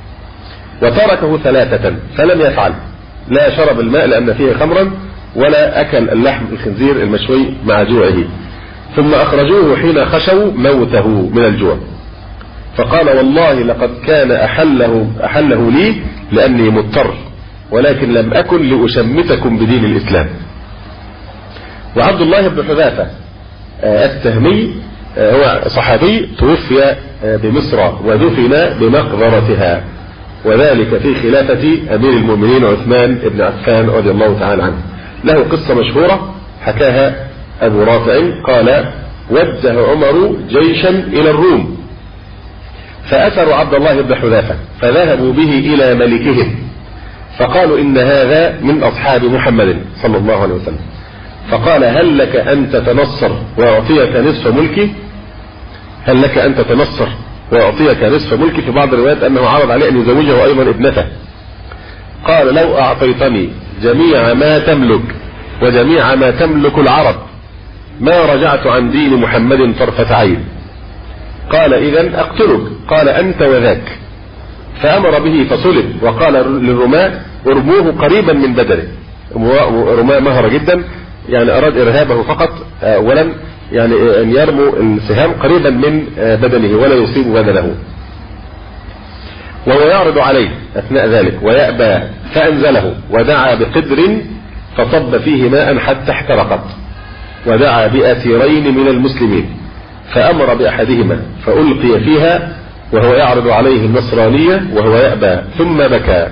وتركه 3 فلم يفعل، لا شرب الماء لأن فيه خمرا ولا أكل اللحم الخنزير المشوي مع جوعه. ثم أخرجوه حين خشوا موته من الجوع، فقال والله لقد كان أحله لي لأني مضطر، ولكن لم أكن لأشمتكم بدين الإسلام. وعبد الله بن حذافة السهمي هو صحابي توفي بمصر ودفن بمقبرتها، وذلك في خلافة أمير المؤمنين عثمان بن عفان رضي الله تعالى عنه. له قصة مشهورة حكاها أبو رافع قال: وجه عمر جيشا إلى الروم فأسروا عبد الله بن حذافة فذهبوا به إلى ملكهم، فقالوا إن هذا من أصحاب محمد صلى الله عليه وسلم، فقال: هل لك أن تتنصر وأعطيك نصف ملكي؟ هل لك أن تتنصر وأعطيك نصف ملكي؟ في بعض الروايات أنه عرض عليه أن يزوجه أيضا ابنته. قال: لو أعطيتني جميع ما تملك وجميع ما تملك العرب ما رجعت عن دين محمد طرفة عين. قال: إذن أقتلك. قال: أنت وذاك. فأمر به فصلب، وقال للرماة: ارموه قريبا من بدنه. رماة مهرة جدا، يعني أراد إرهابه فقط، ولم يعني أن يرموا السهام قريبا من بدنه ولا يصيب بدنه. وهو يعرض عليه أثناء ذلك ويأبى، فأنزله ودعا بقدر فصب فيه ماء حتى احترقت، ودعا بأسيرين من المسلمين فأمر بأحدهما فألقي فيها وهو يعرض عليه النصرانية وهو يأبى، ثم بكى.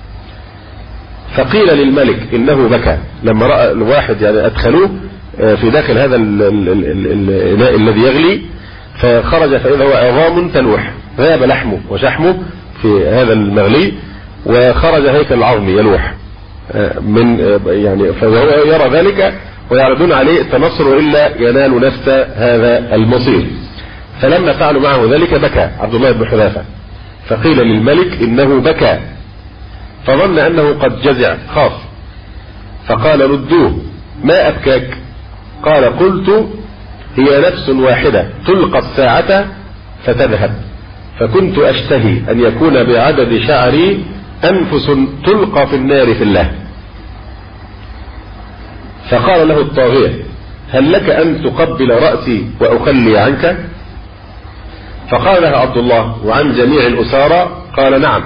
فقيل للملك إنه بكى لما رأى الواحد يعني أدخلوه في داخل هذا الإناء الذي يغلي، فخرج فإذا هو عظام تلوح، ذاب لحمه وشحمه في هذا المغلي، وخرج هيكل العظم يلوح من يعني، فهو يرى ذلك ويعرضون عليه التنصر إلا ينال نفس هذا المصير. فلما فعلوا معه ذلك بكى عبد الله بن حذافة، فقيل للملك إنه بكى، فظن أنه قد جزع خاف، فقال: ردوه، ما أبكاك؟ قال: قلت هي نفس واحدة تلقى الساعة فتذهب، فكنت أشتهي أن يكون بعدد شعري أنفس تلقى في النار في الله. فقال له الطاغية: هل لك أن تقبل رأسي وأخلي عنك؟ فقال له عبد الله: وعن جميع الأسارى؟ قال: نعم.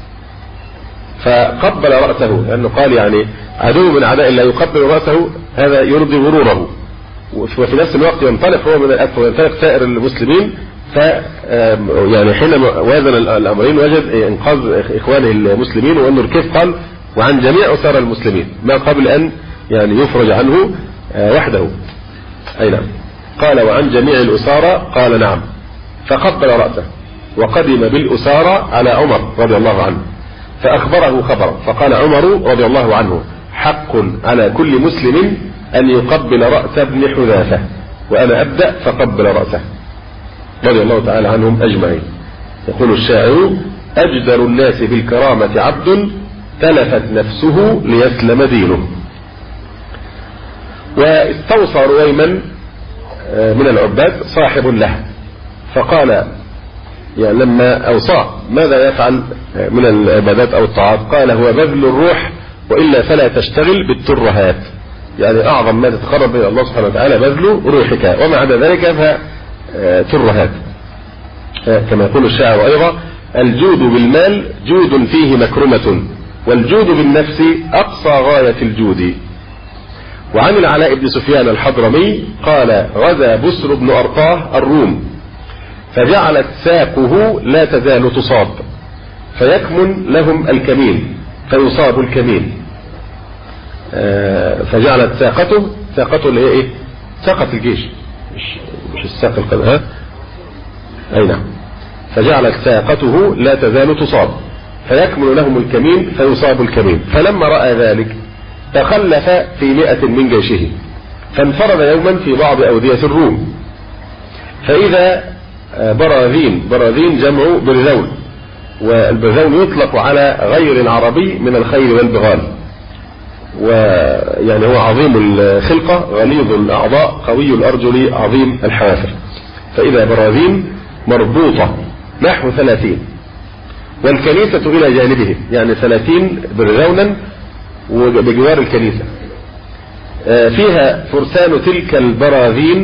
فقبل رأسه، لأنه قال يعني عدو من أعداء الله يقبل رأسه، هذا يرضي غروره، وفي نفس الوقت ينطلق هو من الأسفل وينطلق سائر المسلمين. يعني حينما وازن الأمرين وجد إنقاذ إخوانه المسلمين، وأنه الكيف قال: وعن جميع أسارى المسلمين، ما قبل أن يعني يفرج عنه وحده. أي نعم. قال: وعن جميع الأسارى؟ قال: نعم. فقبل رأسه وقدم بالأسارى على عمر رضي الله عنه، فأخبره خبرا، فقال عمر رضي الله عنه: حق على كل مسلم أن يقبل رأس ابن حذافة، وأنا أبدأ فقبل رأسه رضي الله تعالى عنهم أجمعين. يقول الشاعر: أجدر الناس بالكرامة عبد تلفت نفسه ليسلم دينه. واستوصى رويما من العباد صاحب له، فقال يعني لما أوصاه ماذا يفعل من العبادات أو الطاعات؟ قال: هو بذل الروح، وإلا فلا تشتغل بالترهات، يعني أعظم ما تتقرب إلى الله سبحانه وتعالى بذل روحك، وما عدا ذلك فترهات. كما يقول الشاعر أيضا: الجود بالمال جود فيه مكرمة، والجود بالنفس أقصى غاية الجود. وعن العلاء بن سفيان الحضرمي قال: غزا بسر بن أرطاه الروم، فجعلت ساقه لا تزال تصاب، فيكمن لهم الكمين فيصاب الكمين. فجعلت ساقته اللي هي ايه؟ ساقة الجيش، مش الساق القدم، ها؟ اي نعم. فجعلت ساقته لا تزال تصاب، فيكمن لهم الكمين فيصاب الكمين. فلما رأى ذلك تخلف في 100 من جيشه، فانفرد يوما في بعض أودية الروم، فإذا براذين جمع برذون، والبرذون يطلق على غير العربي من الخيل والبغال، ويعني هو عظيم الخلقة غليظ الأعضاء قوي الأرجل عظيم الحوافر. فإذا براذين مربوطة نحو 30، والكنيسة إلى جانبه، يعني 30 برذونا بجوار الكنيسة، فيها فرسان تلك البراذين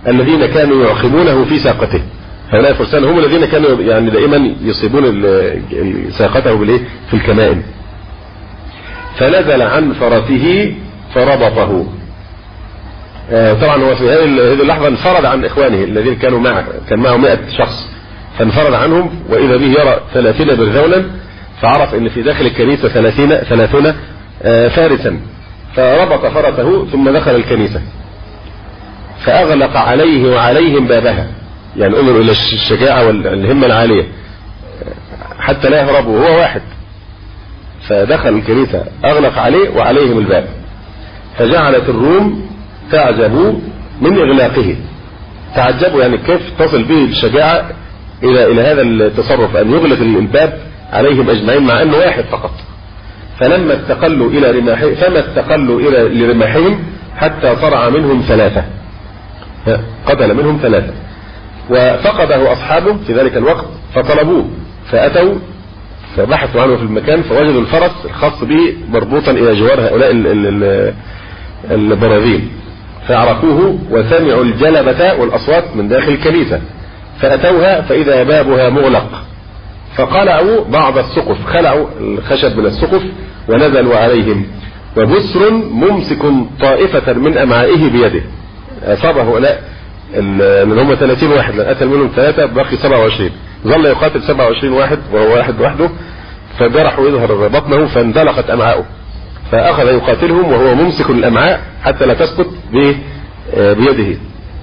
الذين كانوا يعخمونه في ساقته. هؤلاء الفرسان هم الذين كانوا يعني دائما يصيبون ساقته بالايه في الكمائن. فنزل عن فرسه فربطه. طبعا هو في هذه اللحظة انفرد عن إخوانه الذين كانوا معه، كان معه 100 شخص، فانفرد عنهم وإذا به يرى 30 برذولا، فعرف ان في داخل الكنيسة 30 فارسا، فربط فرسه ثم دخل الكنيسة فأغلق عليه وعليهم بابها. يعني انظروا إلى الشجاعة والهمة العالية حتى لا يهربوا، هو واحد. فدخل الكنيسة أغلق عليه وعليهم الباب. فجعلت الروم تعجبوا من إغلاقه، تعجبوا يعني كيف تصل به الشجاعة إلى هذا التصرف أن يغلق الباب عليهم أجمعين مع أنه واحد فقط. فلما استقلوا إلى رماحهم فما استقلوا إلى رماحهم حتى صرع منهم 3، قتل منهم 3، وفقده أصحابه في ذلك الوقت فطلبوه، فأتوا فبحثوا عنه في المكان فوجدوا الفرس الخاص به مربوطا إلى جوار هؤلاء البراذين، فعرفوه وسمعوا الجلبة والأصوات من داخل الكنيسة، فأتوها فإذا بابها مغلق، فقلعوا بعض السقف، خلعوا الخشب من السقف ونزلوا عليهم، وبسر ممسك طائفة من أمعائه بيده. أصاب هؤلاء اللي هم 30 واحد، قتل منهم 3 بقي 27، ظل يقاتل 27 واحد وهو واحد وحده، فجرحوا يظهر بطنه فاندلقت أمعاؤه، فأخذ يقاتلهم وهو ممسك الأمعاء حتى لا تسقط بيده.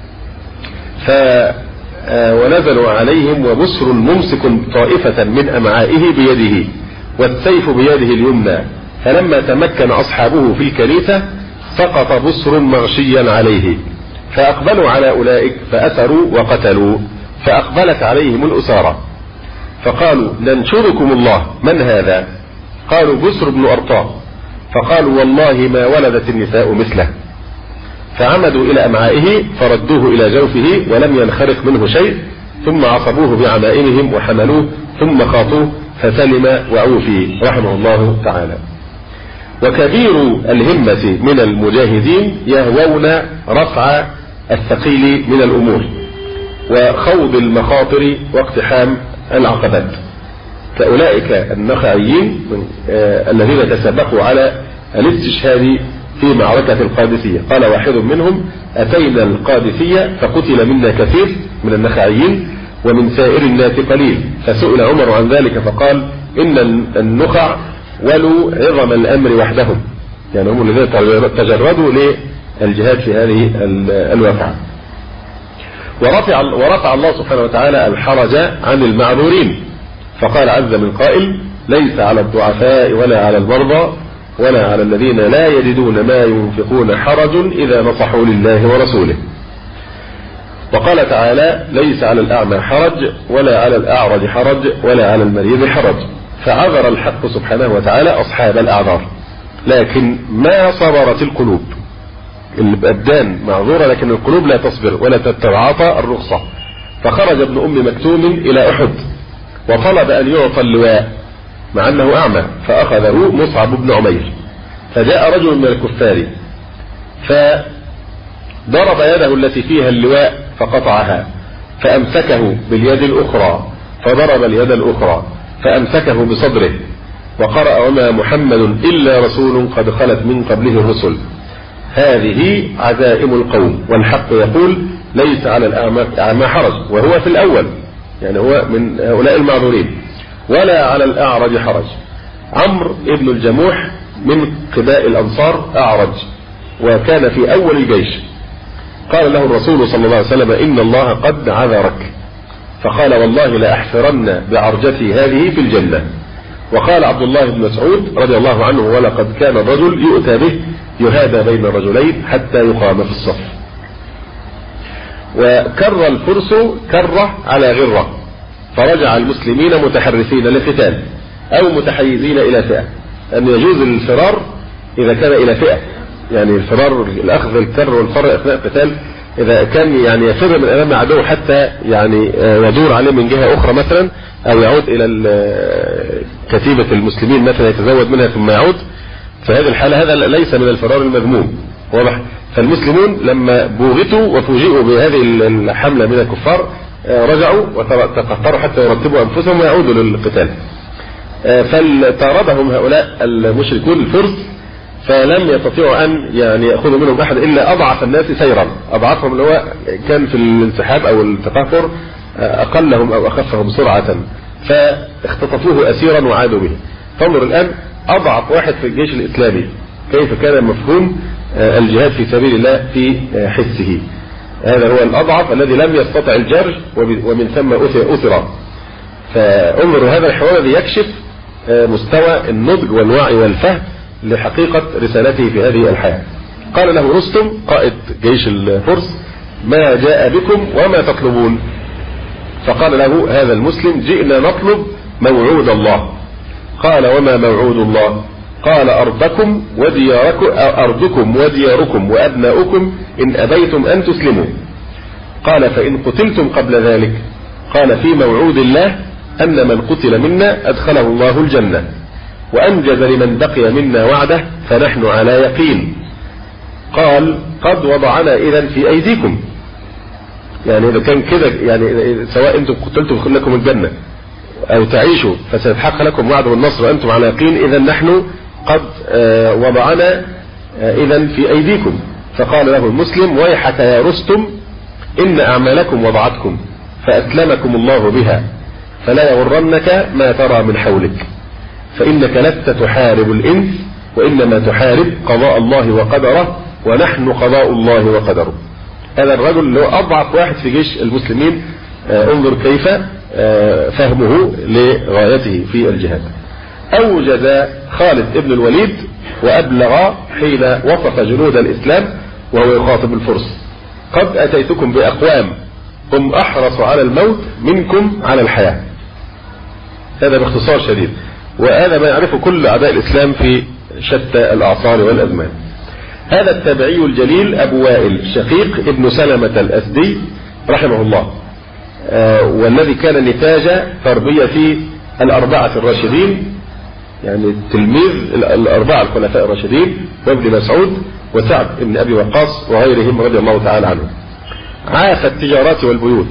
ونزلوا عليهم وبسر ممسك طائفة من أمعائه بيده والسيف بيده اليمنى، فلما تمكن أصحابه في الكنيسة سقط بسر مغشيا عليه، فأقبلوا على أولئك فأسروا وقتلوا، فأقبلت عليهم الأسارى فقالوا ننشركم الله، من هذا؟ قالوا بسر بن أرطاء، فقالوا والله ما ولدت النساء مثله، فعمدوا إلى أمعائه فردوه إلى جوفه ولم ينخرق منه شيء، ثم عصبوه بعمائمهم وحملوه ثم خاطوه فسلم وعوفي رحمه الله تعالى. وكبير الهمة من المجاهدين يهوون رفع الثقيل من الأمور وخوض المخاطر واقتحام العقبات، كأولئك النخعيين الذين تسابقوا على الاستشهاد في معركة القادسية. قال واحد منهم أتينا القادسية فقتل منا كثير من النخعيين ومن سائر الناس قليل، فسئل عمر عن ذلك فقال إن النخع ولوا عظم الأمر وحدهم، يعني هم الذين تجردوا للجهاد في هذه الواقعة. ورفع الله سبحانه وتعالى الحرج عن المعذورين، فقال عز من قائل ليس على الضعفاء ولا على المرضى ولا على الذين لا يجدون ما ينفقون حرج إذا نصحوا لله ورسوله. وقال تعالى ليس على الأعمى حرج ولا على الأعرج حرج ولا على المريض حرج، فعذر الحق سبحانه وتعالى أصحاب الأعذار، لكن ما صبرت القلوب. الأبدان معذورة لكن القلوب لا تصبر ولا تتعاطى الرخصة. فخرج ابن أم مكتوم إلى أحد وطلب أن يعطى اللواء مع أنه أعمى، فأخذه مصعب بن عمير، فجاء رجل من الكفار فضرب يده التي فيها اللواء فقطعها، فأمسكه باليد الأخرى فضرب اليد الأخرى فأمسكه بصدره وقرأ وما محمد إلا رسول قد خلت من قبله الرسل. هذه عزائم القوم، والحق يقول ليس على الأعمى حرج، وهو في الأول يعني هو من هؤلاء المعذورين، ولا على الأعرج حرج. عمرو ابن الجموح من قبائل الأنصار أعرج وكان في أول الجيش، قال له الرسول صلى الله عليه وسلم إن الله قد عذرك، فقال والله لأحفرن بعرجتي هذه في الجنة. وقال عبد الله بن مسعود رضي الله عنه ولقد كان الرجل يؤتى به يهادى بين رجلين حتى يقام في الصف. وكر الفرس كرة على غرة، فرجع المسلمين متحرسين للقتال أو متحيزين إلى فئة، أن يجوز الفرار إذا كان إلى فئة، يعني الفرار الأخذ الكر والفر أثناء القتال إذا كان يعني يفر من أمام عدو حتى يعني يدور عليه من جهة أخرى مثلا، أو يعود إلى كتيبة المسلمين مثلا يتزود منها ثم يعود، فهذه الحالة هذا ليس من الفرار المذموم، واضح؟ فالمسلمون لما بوغتوا وفوجئوا بهذه الحملة من الكفار رجعوا وتقطروا حتى يرتبوا أنفسهم ويعودوا للقتال. فطاردهم هؤلاء المشركون الفرس، فلم يستطيعوا أن يعني يأخذوا منهم أحد إلا أضعف الناس سيرا، أضعفهم اللي هو كان في الانسحاب أو التقهقر أقلهم أو أخفهم سرعة، فاختطفوه أسيرا وعادوا به. فانظر الآن أضعف واحد في الجيش الإسلامي كيف كان مفهوم الجهاد في سبيل الله في حسه. هذا هو الأضعف الذي لم يستطع الجرج ومن ثم أثر. فانظر هذا الحوار الذي يكشف مستوى النضج والوعي والفهم لحقيقة رسالته في هذه الحياة. قال له رستم قائد جيش الفرس: ما جاء بكم وما تطلبون؟ فقال له هذا المسلم: جئنا نطلب موعود الله. قال: وما موعود الله؟ قال: أرضكم ودياركم وأبناؤكم إن أبيتم أن تسلموا. قال: فإن قتلتم قبل ذلك؟ قال: في موعود الله أن من قتل منا أدخله الله الجنة، وأنجز لمن بقي منا وعده، فنحن على يقين. قال: قد وضعنا إذن في أيديكم، يعني إذا كان كده يعني سواء أنتم قتلتم لكم الجنة أو تعيشوا فسيتحقق لكم وعد بالنصر وأنتم على يقين، إذا نحن قد وضعنا إذن في أيديكم. فقال له المسلم: ويحك يا رستم، إن أعمالكم وضعتكم فأسلمكم الله بها، فلا يغرنك ما ترى من حولك، فإنك لست تحارب الإنس، وإنما تحارب قضاء الله وقدره، ونحن قضاء الله وقدره. هذا الرجل اللي هو أضعف واحد في جيش المسلمين، انظر كيف فهمه لغايته في الجهاد. أوجز خالد ابن الوليد وأبلغ حين وصف جنود الإسلام وهو يخاطب الفرس: قد أتيتكم بأقوام هم أحرص على الموت منكم على الحياة. هذا باختصار شديد، وهذا ما يعرفه كل أعداء الإسلام في شتى الأعصار والأزمان. هذا التابعي الجليل أبو وائل شقيق ابن سلمة الأسدي رحمه الله، والذي كان نتاج تربية الأربعة الراشدين، يعني تلميذ الأربعة الخلفاء الراشدين، وابن مسعود وسعد بن أبي وقاص وغيرهم رضي الله تعالى عنهم. عاف التجارات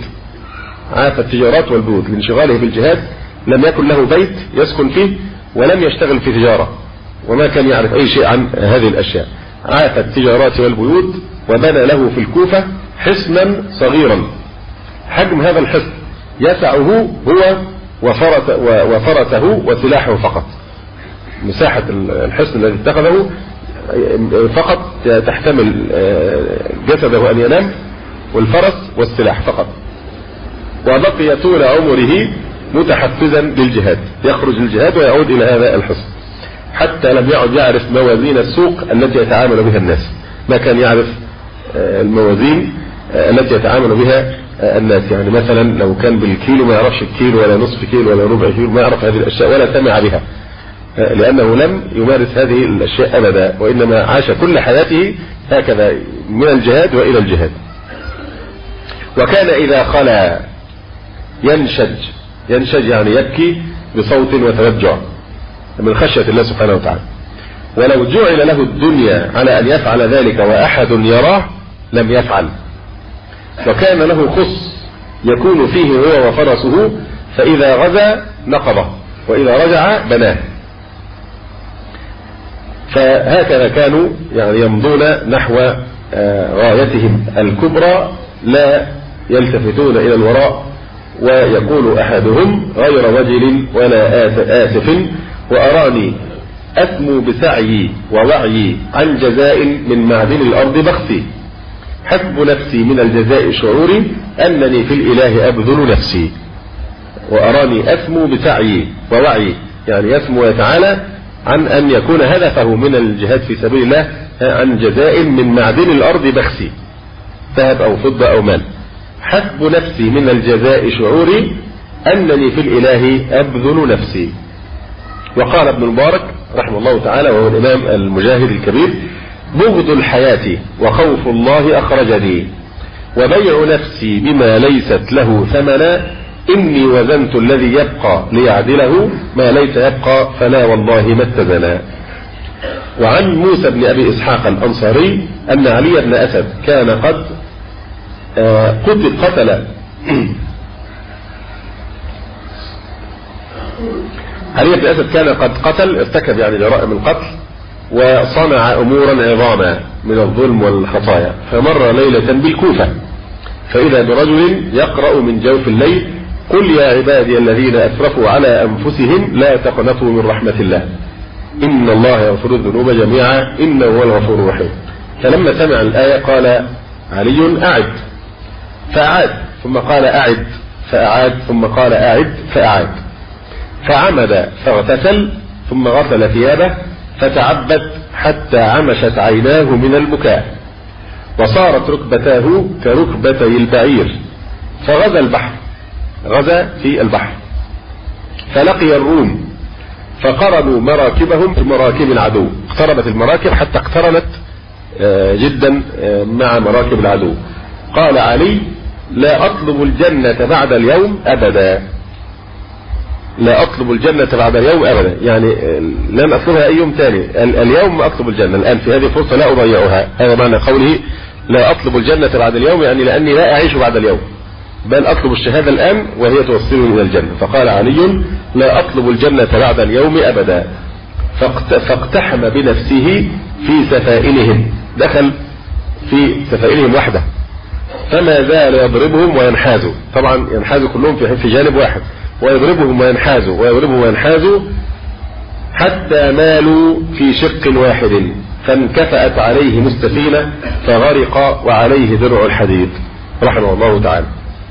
والبيوت لانشغاله بالجهاد، لم يكن له بيت يسكن فيه ولم يشتغل في تجارة، وما كان يعرف أي شيء عن هذه الأشياء. عاف التجارات والبيوت، وبنى له في الكوفة حصنا صغيرا، حجم هذا الحصن يسعه هو وفرسه وسلاحه فقط. مساحة الحصن الذي اتخذه فقط تحتمل جسده أن ينام، والفرس والسلاح فقط. وبقي طول عمره متحفزا للجهاد، يخرج للجهاد ويعود إلى هذا الحصن، حتى لم يعد يعرف موازين السوق التي يتعامل بها الناس. ما كان يعرف الموازين التي يتعامل بها الناس، يعني مثلا لو كان بالكيلو ما يعرفش الكيلو ولا نصف كيلو ولا ربع كيلو، ما يعرف هذه الأشياء ولا سمع بها، لأنه لم يمارس هذه الأشياء أبدا، وإنما عاش كل حياته هكذا من الجهاد وإلى الجهاد. وكان إذا خلا ينشج يعني يبكي بصوت وتوجع من خشية الله سبحانه وتعالى. ولو جعل له الدنيا على أن يفعل ذلك وأحد يراه لم يفعل. وكان له خص يكون فيه هو وفرسه، فإذا غزا نقضه وإذا رجع بناه. فهكذا كانوا يعني يمضون نحو غايتهم الكبرى، لا يلتفتون إلى الوراء. ويقول أحدهم غير وجل ولا آسف: وأراني أسمو بسعيي ووعيي عن جزاء من معدن الأرض بخسي، حسب نفسي من الجزاء شعوري أنني في الإله أبذل نفسي. وأراني أسمو بسعيي ووعيي، يعني يسمو ويتعالى عن أن يكون هدفه من الجهاد في سبيل الله عن جزاء من معدن الأرض بخسي، ذهب أو فضة أو مال. حسب نفسي من الجزاء شعوري أنني في الإله أبذل نفسي. وقال ابن المبارك رحمه الله تعالى، وهو الإمام المجاهد الكبير: بغض الحياة وخوف الله أخرجني، وبيع نفسي بما ليست له ثمنا، إني وزنت الذي يبقى ليعدله، ما ليس يبقى فلا والله ما اتزنا. وعن موسى بن أبي إسحاق الأنصاري أن علي بن أسد كان قد قتل علي بن أسد كان قد قتل، ارتكب يعني جرائم القتل، وصنع أمورا عظاما من الظلم والخطايا. فمر ليلة بالكوفة فإذا برجل يقرأ من جوف الليل: قل يا عبادي الذين أسرفوا على أنفسهم لا تقنطوا من رحمة الله إن الله يغفر الذنوب جميعا إنه هو الغفور الرحيم. فلما سمع الآية قال علي: أعد، فأعاد، ثم قال أعد فأعاد، ثم قال أعد فأعاد، فعمد فاغتسل ثم غسل ثيابه فتعبد حتى عمشت عيناه من البكاء، وصارت ركبتاه كركبتي البعير، فغزا البحر، غزا في البحر، فلقي الروم فقربوا مراكبهم بمراكب العدو، اقتربت المراكب حتى اقترنت جدا مع مراكب العدو. قال علي: لا أطلب الجنة بعد اليوم أبدا، لا أطلب الجنة بعد اليوم أبدا، يعني لن أطلبها أي يوم ثاني، اليوم أطلب الجنة الآن في هذه الفرصة لا أضيعها. هذا معنى قوله لا أطلب الجنة بعد اليوم، يعني لأني لا أعيش بعد اليوم، بل أطلب الشهادة الآن وهي توصلني إلى الجنة. فقال علي: لا أطلب الجنة بعد اليوم أبدا. فاقتحم بنفسه في سفائنهم، دخل في سفائنهم وحده، فما زال يضربهم وينحازوا، طبعا ينحازوا كلهم في جانب واحد، ويضربهم وينحازوا ويضربهم وينحازوا حتى مالوا في شق واحد، فانكفأت عليهم السفينة فغرق وعليه درع الحديد رحمه الله تعالى.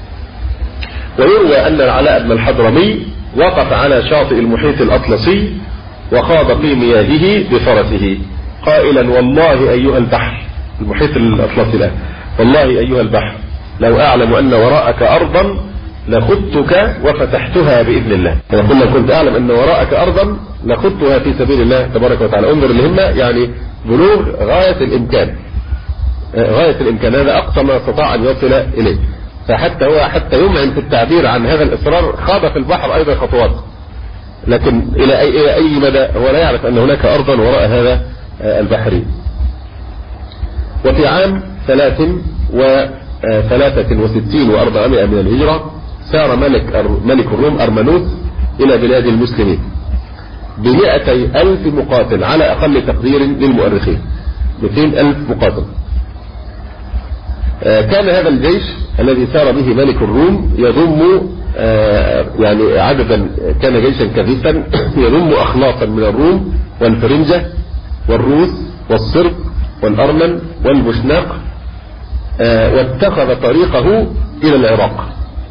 ويروى أن العلاء بن الحضرمي وقف على شاطئ المحيط الأطلسي وخاض في مياهه بفرسه قائلا: والله أيها البحر، المحيط الأطلسي الآن، والله أيها البحر لو أعلم أن وراءك أرضا لخذتك وفتحتها بإذن الله. يقول: لو كنت أعلم أن وراءك أرضا لخذتها في سبيل الله تبارك وتعالى. انظر الهمة، يعني بلوغ غاية الإمكان، غاية الإمكان، هذا أقصى ما استطاع أن يصل إليه. فحتى هو حتى يمعن في التعبير عن هذا الإصرار خاض في البحر أيضا خطوات، لكن إلى أي مدى هو لا يعرف أن هناك أرضا وراء هذا البحر. وفي عام 63 و400 من الهجرة سار ملك الروم أرمنوس إلى بلاد المسلمين ب200,000 مقاتل على أقل تقدير للمؤرخين، 200,000 مقاتل. كان هذا الجيش الذي سار به ملك الروم يضم يعني عددا، كان جيشا كثيفا يضم أخلاقا من الروم والفرنجة والروس والصرب والأرمن والبوشناق، واتخذ طريقه إلى العراق.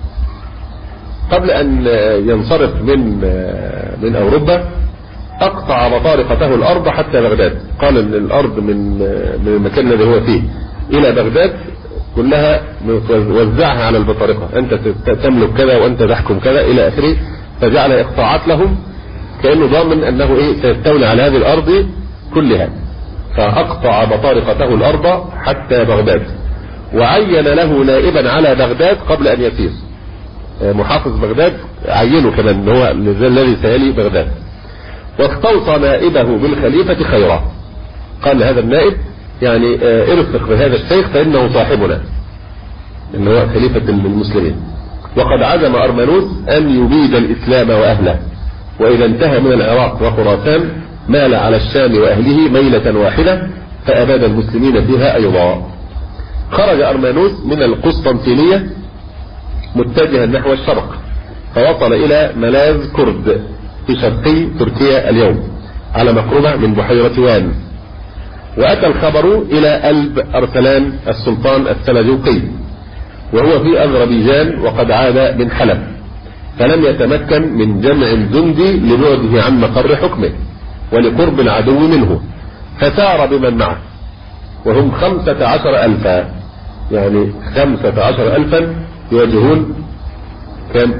قبل أن ينصرف من أوروبا أقطع بطارقته الأرض حتى بغداد، قال أن الأرض من المكان الذي هو فيه إلى بغداد كلها وزعها على البطارقة، أنت تملك كذا وأنت تحكم كذا إلى آخره، فجعل إقطاعات لهم كأنه ضامن أنه سيستولي على هذه الأرض كلها. فأقطع بطارقته الأرض حتى بغداد، وعين له نائبا على بغداد قبل أن يسير، محافظ بغداد عينه كمان أنه هو الذي سيلي بغداد، واستوصى نائبه بالخليفة خيرا، قال هذا النائب يعني ارفق بهذا الشيخ فإنه صاحبنا، إنه هو خليفة المسلمين، وقد عزم أرمنوس أن يبيد الإسلام وأهله، وإذا انتهى من العراق وخراسان مال على الشام وأهله ميلة واحدة فأباد المسلمين فيها أيضا. خرج أرمنوس من القسطنطينية متجها نحو الشرق، فوصل إلى ملاذ كرد في شرقي تركيا اليوم على مقربة من بحيرة وان، وأتى الخبر إلى ألب أرسلان السلطان السلجوقي وهو في أذربيجان وقد عاد من حلب، فلم يتمكن من جمع جندي لبعده عن مقر حكمه ولقرب العدو منه، فسار بمن معه وهم 15,000، يعني 15,000 يواجهون كم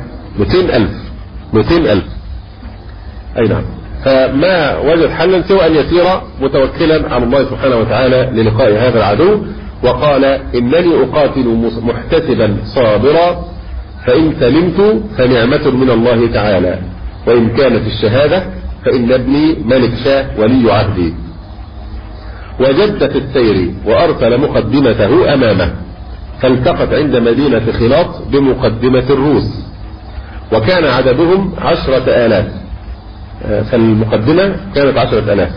200,000 أي نعم. فما وجد حلا سوى أن يسير متوكلا على الله سبحانه وتعالى للقاء هذا العدو، وقال: إنني أقاتل محتسبا صابرا، فإن سلمت فنعمة من الله تعالى، وإن كانت الشهادة فإن ابني ملك شاه ولي عهدي. وجد في السير وأرسل مقدمته أمامه، فالتقت عند مدينة خلاط بمقدمة الروس، وكان عددهم 10,000، فالمقدمة كانت 10,000،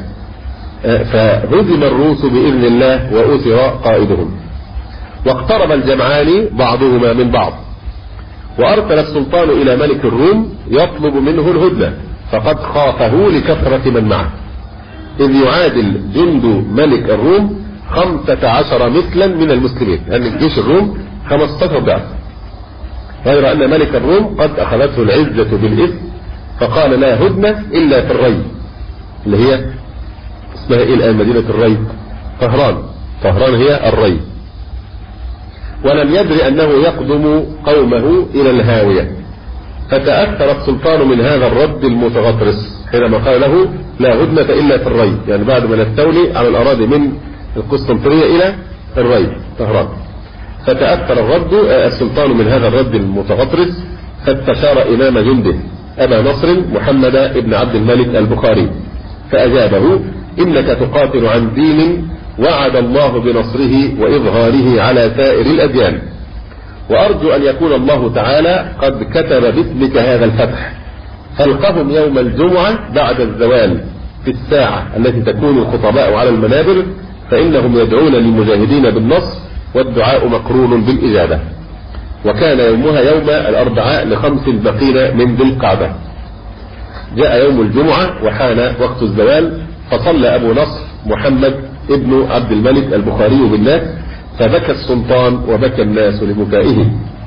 فهزم الروس بإذن الله وأسر قائدهم، واقترب الجمعان بعضهما من بعض، وأرسل السلطان إلى ملك الروم يطلب منه الهدنة، فقد خافه لكثرة من معه، إذ يعادل جند ملك الروم 15 مثلا من المسلمين، لأن جيش الروم 15 ضعف، غير أن ملك الروم قد أخذته العزة بالإثم، فقال لا هدنة إلا في الري، اللي هي اسمها إيه الآن مدينة الري؟ طهران هي الري، ولم يدري أنه يقدم قومه إلى الهاوية، فتأثر السلطان من هذا الرد المتغطرس حينما قال له لا هدنة إلا في الري، يعني بعد ما نستولي على الأراضي من القسطنطينية إلى الري طهران. فتأثر السلطان من هذا الرد المتغطرس، فاستشار إمام جنده أبا نصر محمد بن عبد الملك البخاري، فأجابه إنك تقاتل عن دين وعد الله بنصره وإظهاره على سائر الأديان، وأرجو أن يكون الله تعالى قد كتب باسمك هذا الفتح، فالقهم يوم الجمعة بعد الزوال في الساعة التي تكون الخطباء على المنابر، فإنهم يدعون للمجاهدين بالنصر، والدعاء مقرون بالإجابة. وكان يومها يوم الأربعاء ل5 بقين من ذي القعدة. جاء يوم الجمعة وحان وقت الزوال، فصلى أبو نصر محمد ابن عبد الملك البخاري بالناس، فبكى السلطان وبكى الناس لبكائه،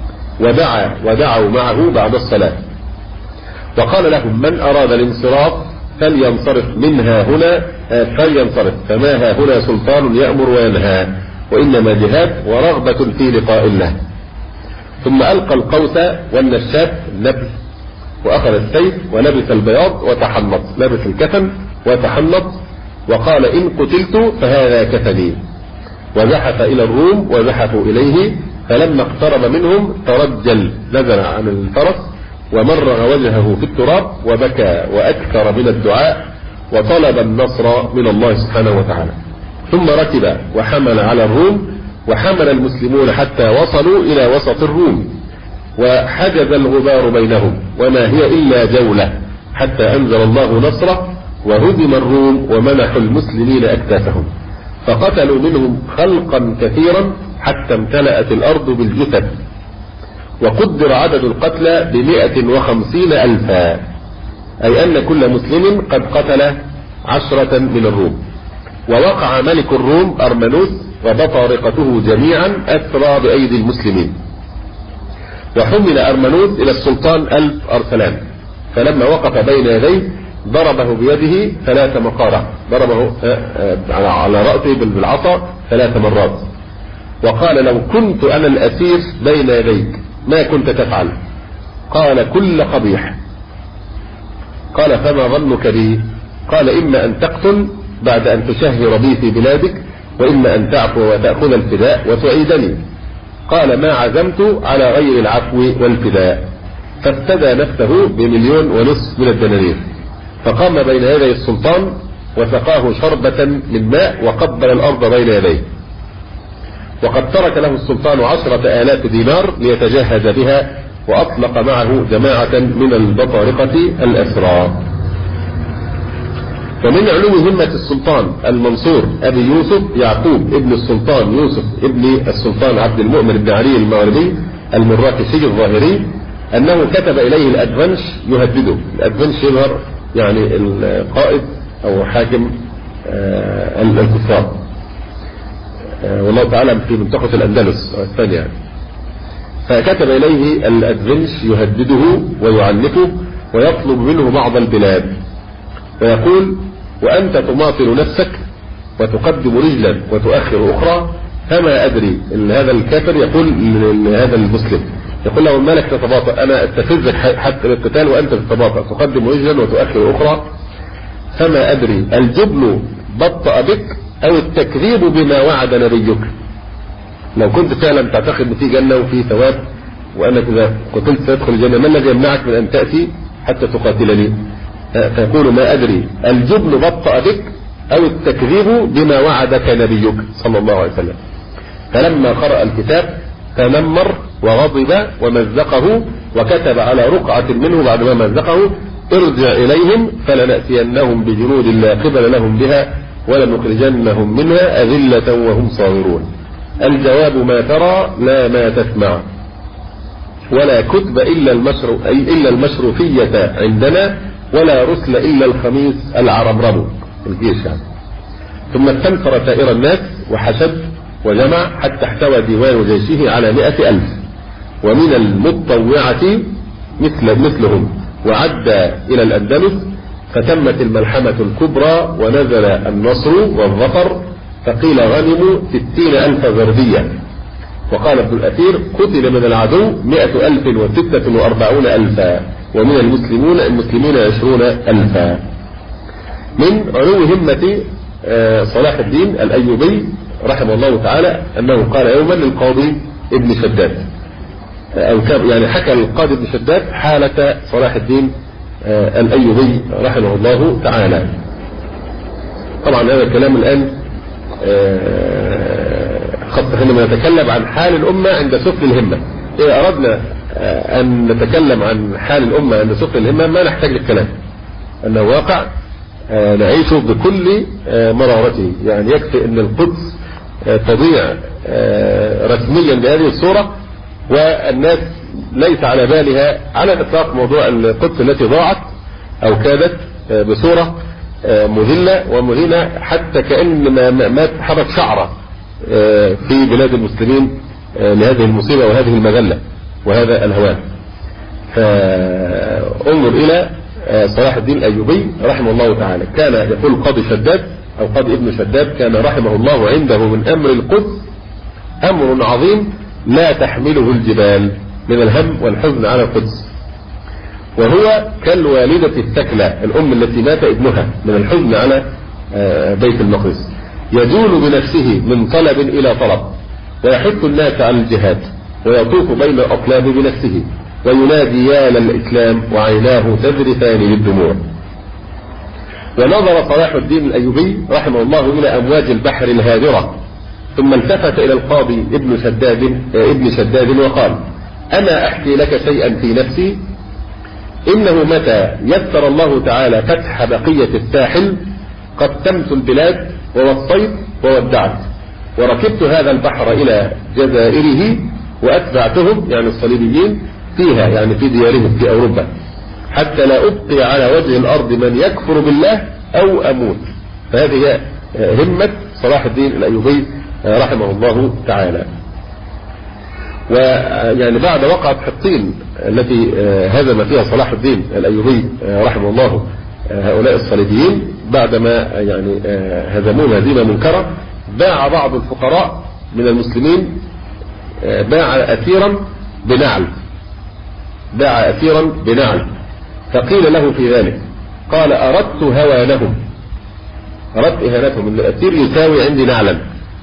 ودعوا معه بعد الصلاة، وقال لهم من أراد الانصراف فلينصرف منها هنا فلينصرف، فما ها هنا سلطان يأمر وينهى، وإنما جهاد ورغبة في لقاء الله. ثم ألقى القوس والنشاب النبل، وأخذ السيف ولبس البياض وتحنط، لبس الكفن وتحنط، وقال إن قتلت فهذا كفني، وزحف إلى الروم وزحفوا إليه، فلما اقترب منهم ترجل، نزل عن الفرس ومرغ وجهه في التراب وبكى وأكثر من الدعاء، وطلب النصر من الله سبحانه وتعالى. ثم ركب وحمل على الروم، وحمل المسلمون حتى وصلوا إلى وسط الروم، وحجز الغبار بينهم، وما هي إلا جولة حتى أنزل الله نصره، وهزم الروم ومنحوا المسلمين أكتافهم، فقتلوا منهم خلقا كثيرا حتى امتلأت الأرض بالجثث، وقدر عدد القتلى 150,000، أي أن كل مسلم قد قتل 10 من الروم. ووقع ملك الروم أرمنوس وبطارقته جميعا أسرى بأيدي المسلمين، وحمل أرمنوس إلى السلطان ألف أرسلان، فلما وقف بين يديه ضربه بيده 3 مقارع، ضربه على رأسه بالعصا 3 مرات، وقال لو كنت أنا الأسير بين يديك ما كنت تفعل؟ قال كل قبيح. قال فما ظنك بي؟ قال إما أن تقتل بعد أن تشهر بي في بلادك، وإما أن تعفو وتأخذ الفداء وتعيدني. قال ما عزمت على غير العفو والفداء، فافتدى نفسه ب1.5 مليون من الدنانير، فقام بين يدي السلطان وسقاه شربة من ماء وقبل الأرض بين يديه، وقد ترك له السلطان 10,000 دينار ليتجهز بها، وأطلق معه جماعة من البطارقة الأسرى. ومن علوم همة السلطان المنصور أبي يوسف يعقوب ابن السلطان يوسف ابن السلطان عبد المؤمن بن علي المغربي المراكشي الظاهري أنه كتب إليه الأدفنش يهدده. الأدفنش يظهر يعني القائد أو حاكم الكفار، والله تعالى في منطقة الأندلس الثانية يعني. فكتب إليه الأدفنش يهدده ويعنفه ويطلب منه بعض البلاد، ويقول وأنت تماطل نفسك وتقدم رجلا وتؤخر أخرى، فما أدري إن هذا الكافر يقول لهذا المسلم، يقول له ما لك تتباطأ، أنا أستفزك حتى للقتال وأنت تتباطأ، تقدم رجلا وتؤخر أخرى، فما أدري الجبن بطأ بك أو التكذيب بما وعد نبيك. لو كنت فعلا تعتقد في جنة وفي ثواب وأنك إذا قتلت تدخل الجنة، ما الذي يمنعك من أن تأتي حتى تقاتلني؟ فيقول ما أدري الجبن بطأ بك أو التكذيب بما وعدك نبيك صلى الله عليه وسلم. فلما قرأ الكتاب تنمر وغضب ومزقه، وكتب على رقعة منه بعد ما مزقه: ارجع إليهم فلنأتينهم بجنود لا قبل لهم بها ولنخرجنهم منها أذلة وهم صاغرون. الجواب: ما ترى لا ما تسمع، ولا كتب إلا المشروفية عندنا، ولا رسل إلا الخميس العرمرم الجيش يعني. ثم استنفر سائر الناس وحشد وجمع حتى احتوى ديوان جيشه على 100,000، ومن المتطوعة مثلهم، وعد إلى الأندلس، فتمت الملحمة الكبرى ونزل النصر والظفر، فقيل غنموا 60,000 زردية. وقال ابن الأثير: قتل من العدو 146,000، ومن المسلمين 20,000. من علو همة صلاح الدين الأيوبي رحمه الله تعالى أنه قال يوما للقاضي ابن شداد، أو يعني حكى القاضي ابن شداد حالة صلاح الدين الأيوبي رحمه الله تعالى. طبعا هذا الكلام الآن خاصة حينما نتكلم عن حال الأمة عند سفل الهمة. إذا أردنا أن نتكلم عن حال الأمة عند سفل الهمة ما نحتاج للكلام، أنه واقع نعيش بكل مرارته. يعني يكفي أن القدس تضيع رسميا بهذه الصورة، والناس ليس على بالها على الإطلاق موضوع القدس التي ضاعت أو كادت بصورة مذلة ومهينة، حتى كأن ما تحرك شعرة في بلاد المسلمين لهذه المصيبة وهذه المذلة وهذا الهوان. فانظر إلى صلاح الدين الأيوبي رحمه الله تعالى. كان يقول قاضي شداد أو قاضي ابن شداد: كان رحمه الله عنده من أمر القدس أمر عظيم لا تحمله الجبال من الهم والحزن على القدس، وهو كالوالدة الثكلى، الأم التي مات ابنها، من الحزن على بيت المقدس، يجول بنفسه من طلب إلى طلب، ويحث الناس على الجهاد، ويطوف بين الأطلاب بنفسه، وينادي: يا للإسلام، وعيناه تذرفان للدموع. ونظر صلاح الدين الأيوبي رحمه الله إلى أمواج البحر الهادرة، ثم التفت إلى القاضي ابن شداد وقال: أنا أحكي لك شيئا في نفسي، إنه متى يسر الله تعالى فتح بقية الساحل قدمت البلاد ووصيت وودعت، وركبت هذا البحر إلى جزائره، وأتبعتهم يعني الصليبيين فيها، يعني في ديارهم في أوروبا، حتى لا أبقي على وجه الأرض من يكفر بالله أو أموت. فهذه همة صلاح الدين الأيوبي رحمه الله تعالى. ويعني بعد وقعة حطين التي هزم فيها صلاح الدين الأيوبي رحمه الله هؤلاء الصليبيين، بعدما يعني هزموه هزيمة منكرة، باع بعض الفقراء من المسلمين باع أثيرا بنعل، فقيل له في ذلك قال: أردت هوانهم، أردت إهانتهم، إن الأثير يساوي عندي نعلا.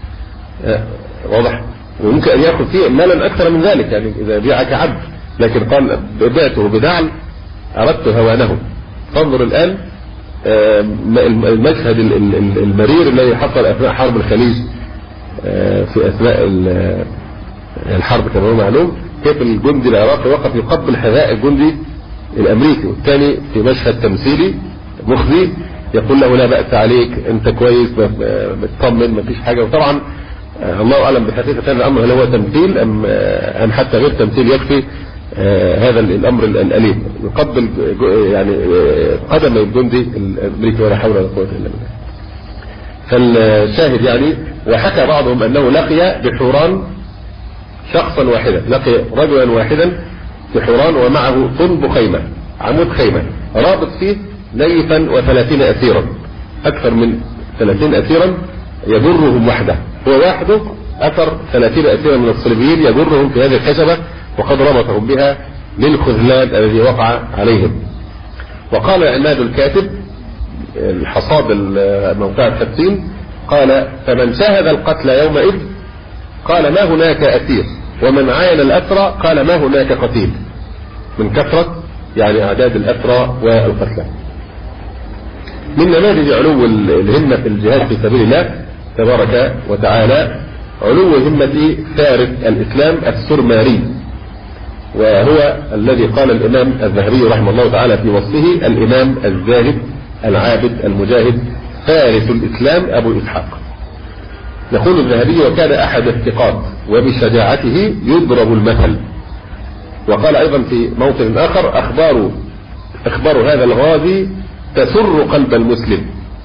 واضح؟ وممكن أن يأخذ فيه مالا أكثر من ذلك، يعني إذا بيعك عبد، لكن قال: بعته بنعل، أردت هوانهم. فانظر الآن المشهد المرير الذي حصل أثناء حرب الخليج، في أثناء الحرب كما هو معلوم، كيف الجندي العراقي وقف يقبل حذاء الجندي الأمريكي، والثاني في مشهد تمثيلي مخزي يقول له: لا بأس عليك، أنت كويس، بتطمن، ما فيش حاجة. وطبعا الله أعلم بحقيقة الأمر هل هو تمثيل أم حتى غير تمثيل، يكفي هذا الأمر الأليم، يقبل يعني قدم الجندي الأمريكي، ولا حول ولا قوة إلا بالله. فالشاهد يعني، وحكى بعضهم أنه لقي بحوران شخصا واحدا، لقي رجلا واحدا في حوران، ومعه طنب خيمة، عمود خيمة رابط فيه نيفا و30 أسيرا، أكثر من 30 أسيرا يجرهم وحده، هو وحده أثر 30 أسيرا من الصليبيين يجرهم في هذه الخشبة، وقد ربطهم بها للخذلان الذي وقع عليهم. وقال عماد الكاتب الحصاد موقع حطين قال: فمن شاهد القتل يومئذ قال: ما هناك أسير، ومن عاين الأسرى قال: ما هناك قتيل، من كثرة يعني أعداد الأسرى والقتلى. من نماذج علو الهمة في الجهاد في سبيل الله تبارك وتعالى علو همة فارس الإسلام السرماري، وهو الذي قال الإمام الذهبي رحمه الله تعالى في وصفه: الإمام الزاهد العابد المجاهد فارس الإسلام أبو إسحاق. يقول الذهبي: وكان أحد الثقات وبشجاعته يضرب المثل. وقال أيضا في موطن آخر: أخبار هذا الغازي تسر قلب المسلم.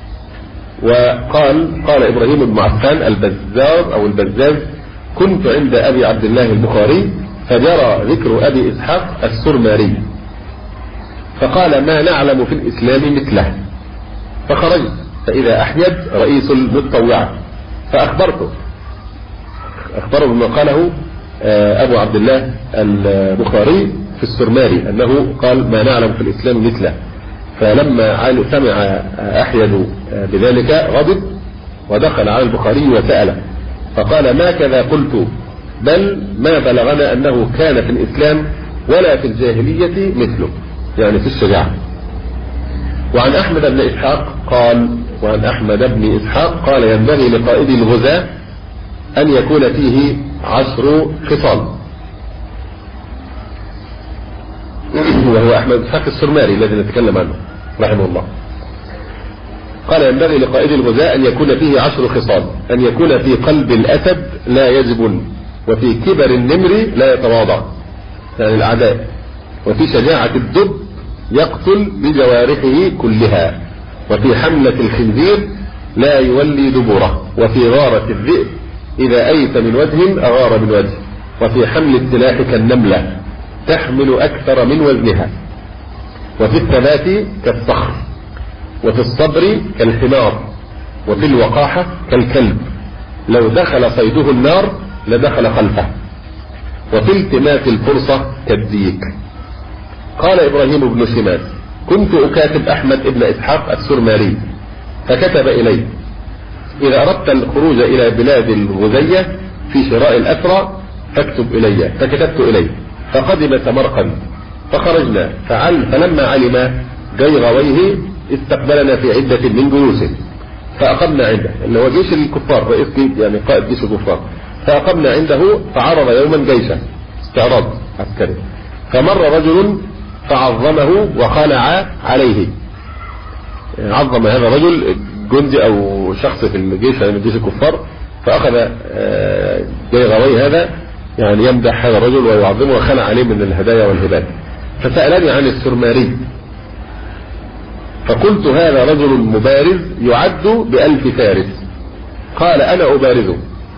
قال إبراهيم بن عفان البزار أو البزاز: كنت عند أبي عبد الله البخاري فجرى ذكر أبي إسحاق السرماري فقال: ما نعلم في الإسلام مثله. فخرجت فإذا أحيد رئيس المتطوعة فأخبره بما قاله أبو عبد الله البخاري في السرماري أنه قال: ما نعلم في الإسلام مثله. فلما سمع أحيد بذلك غضب ودخل على البخاري وسأله فقال: ما كذا قلت، بل ما بلغنا أنه كان في الإسلام ولا في الجاهلية مثله، يعني في الشجاعة. وعن أحمد بن إسحاق قال: ينبغي لقائد الغزاة أن يكون فيه 10 خصال. وهو أحمد إسحاق السرماري الذي نتكلم عنه رحمه الله. قال: ينبغي لقائد الغزاة أن يكون فيه 10 خصال: أن يكون في قلب الأسد لا يجبن، وفي كبر النمر لا يتواضع، يعني الأعداء، وفي شجاعة الدب يقتل بجوارحه كلها، وفي حملة الخنزير لا يولي دبره، وفي غارة الذئب إذا أيت من وجه أغار من وجه، وفي حمل السلاح كالنملة تحمل أكثر من وزنها، وفي الثبات كالصخر، وفي الصبر كالحمار، وفي الوقاحة كالكلب لو دخل صيده النار لدخل خلفه، وفي التماس الفرصة كالديك. قال إبراهيم بن شماس: كنت أكاتب أحمد بن إسحاق السرماري فكتب إلي: إذا أردت الخروج إلى بلاد الغزية في شراء الأسرى فاكتب إلي. فكتبت إليه فقدم سمرقند فخرجنا فلما علم جيغويه استقبلنا في عدة من جيوشه فأقمنا عنده، اللي هو جيش الكفار، رئيس يعني قائد جيش الكفار. فأقمنا عنده فعرض يوما جيشا استعراض عسكري، فمر رجل فعظمه وخلع عليه. عظم هذا الرجل جندي أو شخص في الجيش من جيش الكفار، فأخذ جيغوي هذا يعني يمدح هذا الرجل ويعظمه وخلع عليه من الهدايا والهبات. فسألني عن السرماري فقلت: هذا رجل مبارز يعد ب1000 فارس. قال: أنا أبارزه.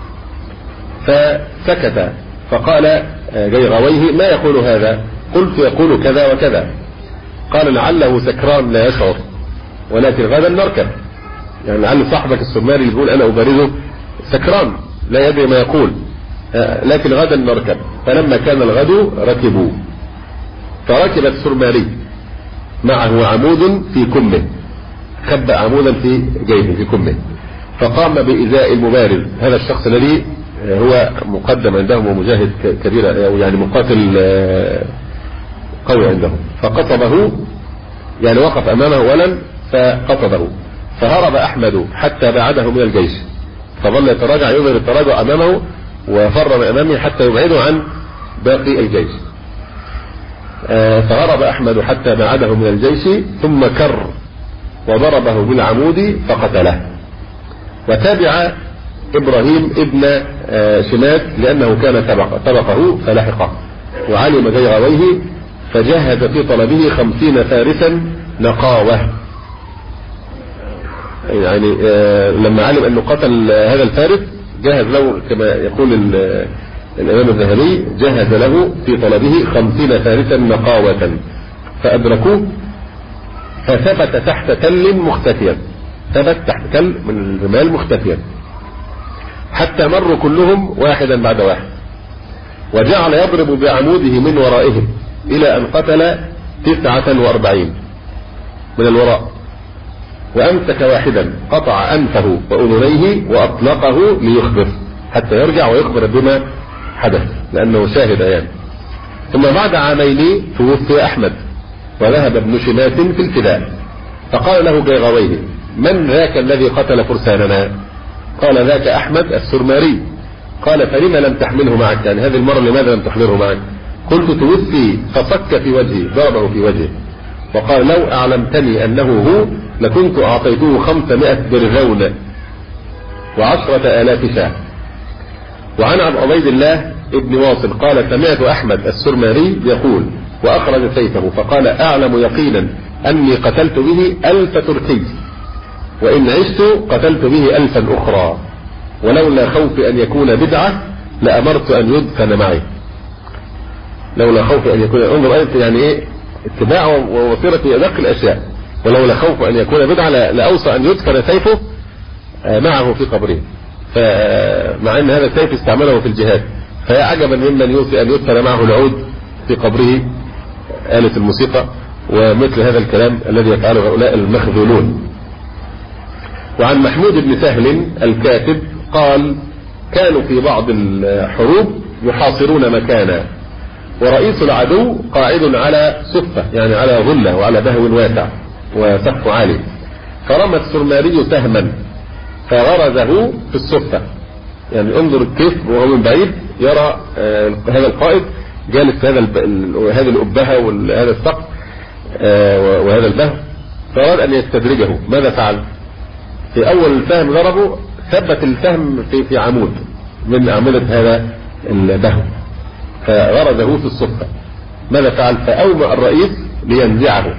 فسكت فقال جيغويه: ما يقول هذا؟ قلت: يقول كذا وكذا. قال: لعله سكران لا يشعر، ولكن غدا نركب. يعني لعل صاحبك السرماري اللي يقول أنا أبارزه سكران لا يدري ما يقول، لكن غدا نركب. فلما كان الغد ركبوا، فركب السرماري معه عمود في كمه، خبأ عمودا في جيبه في كمه، فقام بإزاء المبارز، هذا الشخص الذي هو مقدم عندهم ومجاهد كبير، يعني مقاتل قوي عندهم. فقطبه، يعني وقف أمامه ولن فقطبه، فهرب أحمد حتى بعده من الجيش، فظل يتراجع يظهر التراجع أمامه وفر من أمامه حتى يبعده عن باقي الجيش. فهرب أحمد حتى بعده من الجيش ثم كر وضربه بالعمود فقتله. وتابع إبراهيم ابن شماس لأنه كان سبقه فلحقه، وعلم جيغويه فجهز في طلبه 50 فارسا نقاوة. يعني لما علم أنه قتل هذا الفارس جهز له كما يقول الإمام الذهبي، جهز له في طلبه 50 فارسا نقاوة فأدركوه فثبت تحت تل مختفيا، ثبت تحت تل من الرمال مختفيا حتى مروا كلهم واحدا بعد واحد، وجعل يضرب بعموده من ورائهم إلى أن قتل 49 من الوراء، وأمسك واحدا قطع أنفه وأذنيه وأطلقه ليخبر حتى يرجع ويخبر بما حدث لأنه شاهد أيام. ثم بعد عامين توفي أحمد وذهب ابن شماس في الفداء، فقال له جيغويه: من ذاك الذي قتل فرساننا؟ قال: ذاك أحمد السرماري. قال: فلما لم تحمله معك؟ يعني هذه المرة لماذا لم تحمله معك؟ قلت: توفي، فصك في وجهي، ضربه في وجهه. وقال: لو أعلمتني أنه هو لكنت أعطيته 500 درغون و10,000 شاه. وعن عبيد الله ابن واصل قال: سمعت أحمد السرماري يقول، وأخرج سيفه فقال: أعلم يقينا أني قتلت به 1000 تركي، وإن عشت قتلت به 1000 أخرى، ولولا خوف أن يكون بدعة لأمرت أن يدفن معي. لولا خوف أن يكون، انظر أنت يعني إيه اتباع ووصيرة في أدق الأشياء. ولولا خوف أن يكون بدعة لأوصى أن يدفن سيفه معه في قبره. فمع أن هذا السيف استعمله في الجهاد، فيا عجبا ممن يوصي أن يدفن معه العود في قبره، آلة الموسيقى ومثل هذا الكلام الذي يفعله هؤلاء المخذولون. وعن محمود بن سهل الكاتب قال: كانوا في بعض الحروب يحاصرون مكانا، ورئيس العدو قاعد على سفة، يعني على غلة وعلى بهو واسع وسقف عالي، فرمى السرماري سهما فغرزه في السفة. يعني انظر كيف وهو من بعيد يرى هذا القائد جالس في هذه الأبهة وهذا السقف وهذا البهو، فأراد أن يستدرجه. ماذا فعل؟ في أول السهم ضربه، ثبت السهم في عمود من أعمدة هذا البهو فغرزه في الصفة. ماذا فعل؟ فأومأ الرئيس لينزعه،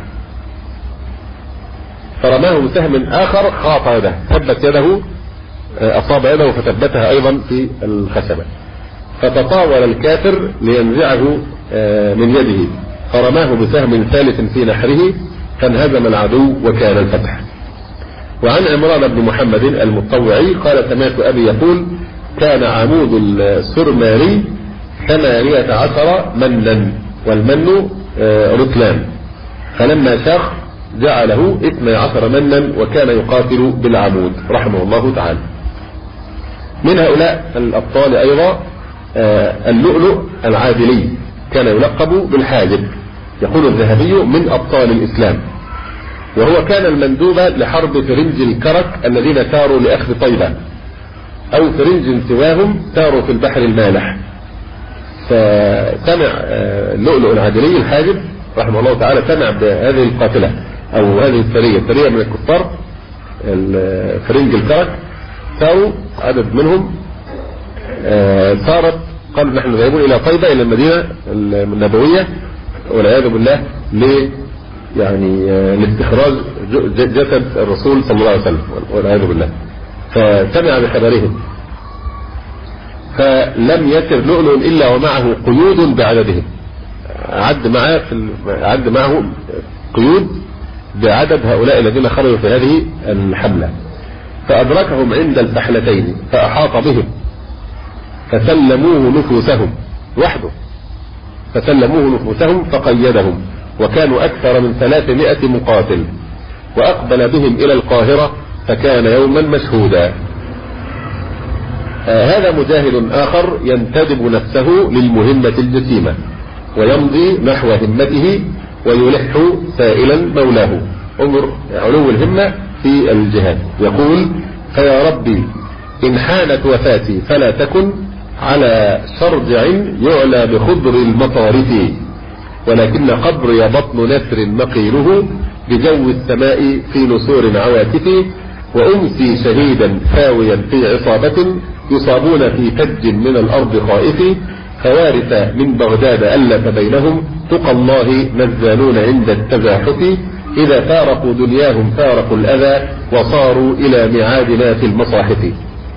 فرماه بسهم آخر خاط يده، ثبت يده، أصاب يده فثبتها أيضا في الخشبة، فتطاول الكافر لينزعه من يده، فرماه بسهم ثالث في نحره فانهزم العدو وكان الفتح. وعن عمران بن محمد المطوعي قال: سمعت أبي يقول: كان عمود السرماري 18 منا، والمن رتلان، فلما شاخ جعله 12 منا وكان يقاتل بالعمود رحمه الله تعالى. من هؤلاء الأبطال أيضا اللؤلؤ العادلي، كان يلقب بالحاجب، يقول الذهبي من أبطال الإسلام، وهو كان المندوب لحرب فرنج الكرك الذين ساروا لأخذ طيبة، أو فرنج سواهم ساروا في البحر المالح. فسمع اللؤلؤ العادلي الحاجب رحمه الله تعالى، سمع بهذه القاتلة أو هذه السرية من الكفار فرنج الكرك، ساروا عدد منهم، صارت قالوا نحن ذاهبون إلى طيبة، إلى المدينة النبوية والعياذ بالله، يعني لاستخراج جسد الرسول صلى الله عليه وسلم والعياذ بالله. فسمع بخبرهم، فلم يسر لؤلؤ إلا ومعه قيود بعددهم، عد معه قيود بعدد هؤلاء الذين خرجوا في هذه الحملة، فأدركهم عند الفحلتين فأحاط بهم فسلموه نفوسهم وحده، فسلموه نفوسهم فقيدهم، وكانوا أكثر من 300 مقاتل، وأقبل بهم إلى القاهرة فكان يوما مشهودا. هذا مجاهد آخر ينتدب نفسه للمهمة الجسيمة ويمضي نحو همته ويلح سائلا مولاه. انظر علو الهمة في الجهاد. يقول: فيا ربي إن حانت وفاتي فلا تكن على شرجع يعلى بخضر المطارف، ولكن قبري بطن نسر مقيله بجو السماء في نسور عواكف، وأمسي شهيدا خاويا في عصابة يصابون في فج من الأرض خائف، خوارث من بغداد ألف بينهم تقى الله نزالون عند التزاحف، إذا فارقوا دنياهم فارقوا الأذى وصاروا إلى ميعادنا في المصاحف.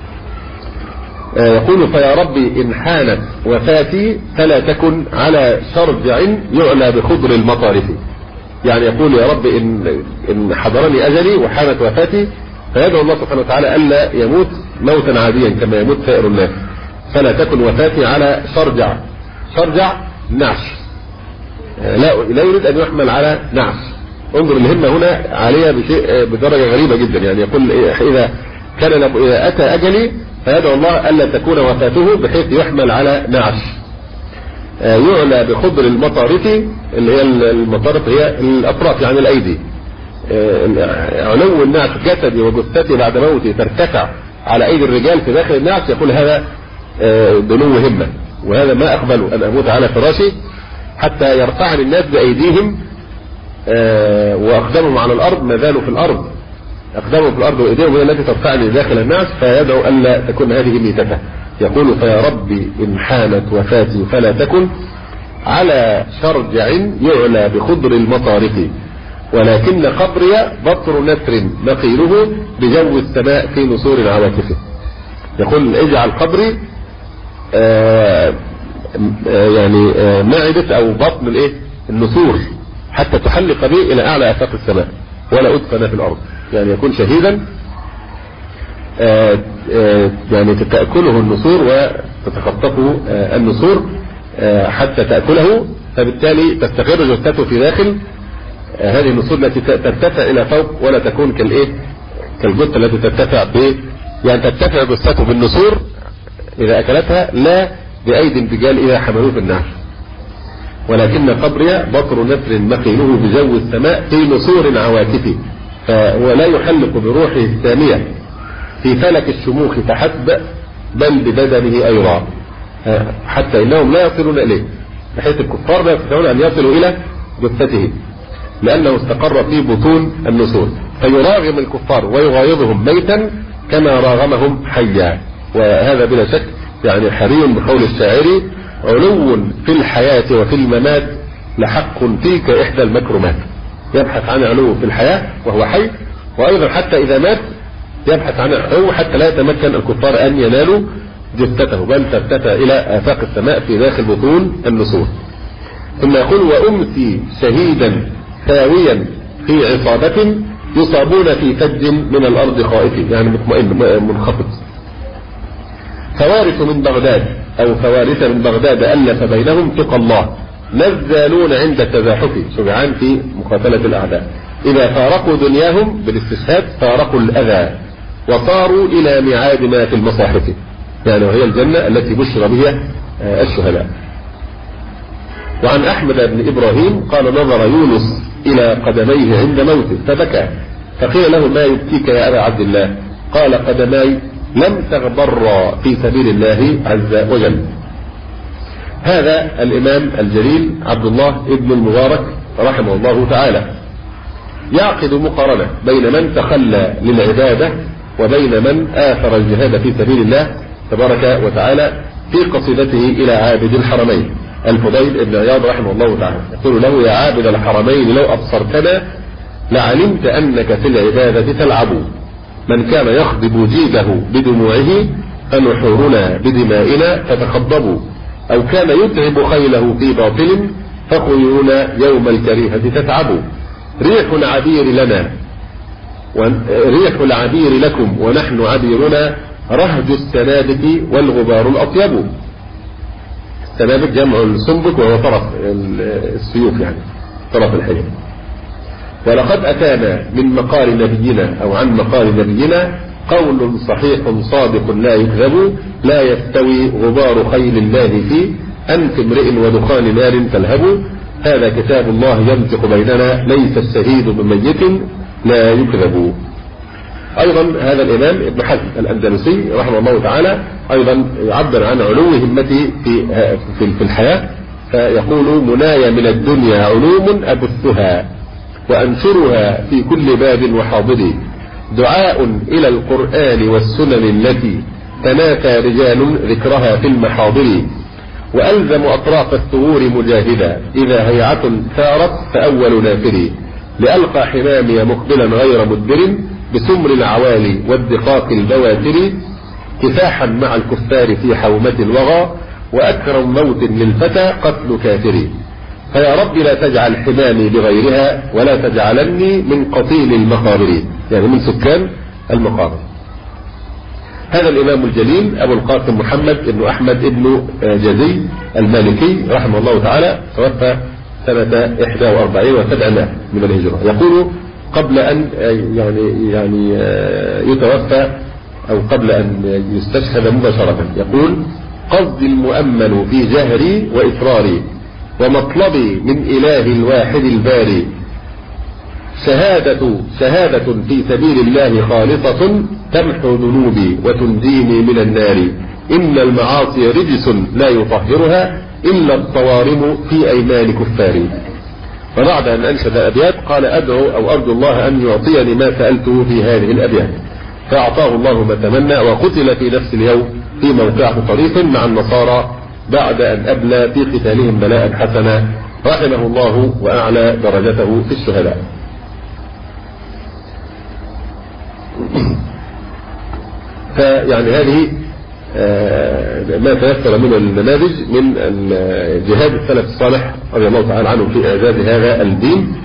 يقول: فيا ربي إن حانت وفاتي فلا تكن على شرجع يعلى بخضر المطارف. يعني يقول: يا رب إن حضرني أجلي وحانت وفاتي، فيدعو الله سبحانه وتعالى ألا يموت موتا عاديا كما يموت سائر الناس، فلا تكن وفاتي على شرجع. شرجع نعش، لا يريد أن يحمل على نعش. انظر الهمة هنا عالية بشيء بدرجة غريبة جدا. يعني يقول: إذا أتى أجلي فيدعو الله ألا تكون وفاته بحيث يحمل على نعش. يعلى بخضر المطارف، اللي هي المطارف هي الأطراف يعني الأيدي، علو النعش جسدي وجثتي بعد موتي ترتفع على ايدي الرجال في داخل النعش، يقول هذا دنو همة، وهذا ما اقبل ان اموت على فراشي حتى يرفعني الناس بايديهم واقدمهم على الارض ما زالوا في الارض، اقدمهم في الارض وايديهم هي التي ترفعني داخل النعش، فيدعو الا تكون هذه ميتته. يقول فيا ربي ان حانت وفاتي فلا تكن على شرجع يعلى بخضر المطارق، ولكن قبري بطر نسر نقيله بجو السماء في نسور عواكفه. يقول اجعل قبري يعني معدة او بطن الايه النسور حتى تحلق بي الى اعلى افاق السماء ولا ادفن في الارض، يعني يكون شهيدا يعني تأكله النسور وتتخطفه النسور حتى تأكله، فبالتالي تستقر جثته في داخل هذه النسور التي ترتفع الى فوق ولا تكون كالايه كالجثة التي ترتفع يعني ترتفع جثته بالنسور اذا اكلتها لا بايدي الرجال اذا حملوه في النعش، ولكن قبري بطر نسر مقيله بجو السماء في نسور عواكفه، فهو لا يحلق بروحه السامية في فلك الشموخ فحسب بل ببدنه ايضا، حتى انهم لا يصلون اليه، بحيث الكفار لا يستطيعون ان يصلوا الى جثته لانه استقر في بطون النسور، فيراغم الكفار ويغايظهم ميتا كما راغمهم حيا. وهذا بلا شك يعني حري بقول الشاعر علو في الحياة وفي الممات لحق تلك احدى المكرمات، يبحث عن علو في الحياة وهو حي، وايضا حتى اذا مات يبحث عن علو حتى لا يتمكن الكفار ان ينالوا جثته بل ترتفع الى افاق السماء في داخل بطون النسور. ثم يقول وامسي شهيدا ثاويا في عصابة يصابون في فج من الارض خائفين، يعني مطمئن منخفض. فوارث من بغداد او فوارث من بغداد الف بينهم تقى الله نزالون عند التزاحف شجعان في مقاتلة الاعداء، اذا فارقوا دنياهم بالاستشهاد فارقوا الاذى وصاروا الى ميعاد ما في المصاحف، يعني وهي الجنة التي بشر بها الشهداء. وعن احمد بن ابراهيم قال نظر يونس الى قدميه عند موته فبكى، فقيل له ما يبكيك يا ابا عبد الله؟ قال قدماي لم تغبر في سبيل الله عز وجل. هذا الامام الجليل عبد الله ابن المبارك رحمه الله تعالى يعقد مقارنة بين من تخلى للعبادة وبين من آثر الجهاد في سبيل الله تبارك وتعالى في قصيدته إلى عابد الحرمين الفضيل بن عياض رحمه الله تعالى، يقول له يا عابد الحرمين لو أبصرتنا لعلمت أنك في العبادة تلعب، من كان يخضب جيده بدموعه فنحورنا بدمائنا فتخضبوا، أو كان يتعب خيله في باطل فخيولنا يوم الكريهة تتعبوا، ريح العبير لنا ريح العبير لكم ونحن عبيرنا رهج السنابك والغبار الأطيب. السنابك جمع السنبك وهو طرف السيوف يعني طرف الحجر. ولقد أتانا من مقال نبينا أو عن مقال نبينا قول صحيح صادق لا يكذب، لا يستوي غبار خيل الله في أنف امرئ ودخان نار تلهب، هذا كتاب الله ينطق بيننا ليس الشهيد بميت لا يكذب. أيضا هذا الإمام ابن حزم الأندلسي رحمه الله تعالى أيضا يعبر عن علو همته في الحياة، فيقول مناي من الدنيا علوم أبثها وأنشرها في كل باب وحاضر، دعاء إلى القرآن والسنن التي تنافى رجال ذكرها في المحاضر، وألزم أطراف الثغور مجاهدا إذا هيعة ثارت فأول نافر، لألقى حمامي مقبلا غير مدبر بسمر العوالي والدقاق البواتر، كفاحا مع الكفار في حومة الوغى، وأكرم موت للفتى قتل كافر، فيا رب لا تجعل حمامي بغيرها ولا تجعلني من قتيل المقابر، يعني من سكان المقابر. هذا الإمام الجليل أبو القاسم محمد بن أحمد بن جزي المالكي رحمه الله تعالى توفى سنة 41 و700 من الهجرة. يقول قبل أن يعني يتوفى أو قبل أن يستشهد مباشرة، يقول قصدي المؤمل في جهري وإسراري ومطلبي من إله الواحد الباري، شهادة في سبيل الله خالصة تمحو ذنوبي وتنجيني من النار، إن المعاصي رجس لا يطهرها إلا الصوارم في أيمان كفاري. فبعد أن أنشد أبيات قال أدعو أو أرجو الله أن يعطيني ما سألته في هذه الأبيات، فأعطاه الله ما تمنى، وقتل في نفس اليوم في موقعة طريق مع النصارى بعد أن أبلى في قتالهم بلاء حسنا، رحمه الله وأعلى درجته في الشهداء. فيعني هذه ما تيسر من النماذج من جهاد السلف الصالح رضي الله تعالى عنهم في إعزاز هذا الدين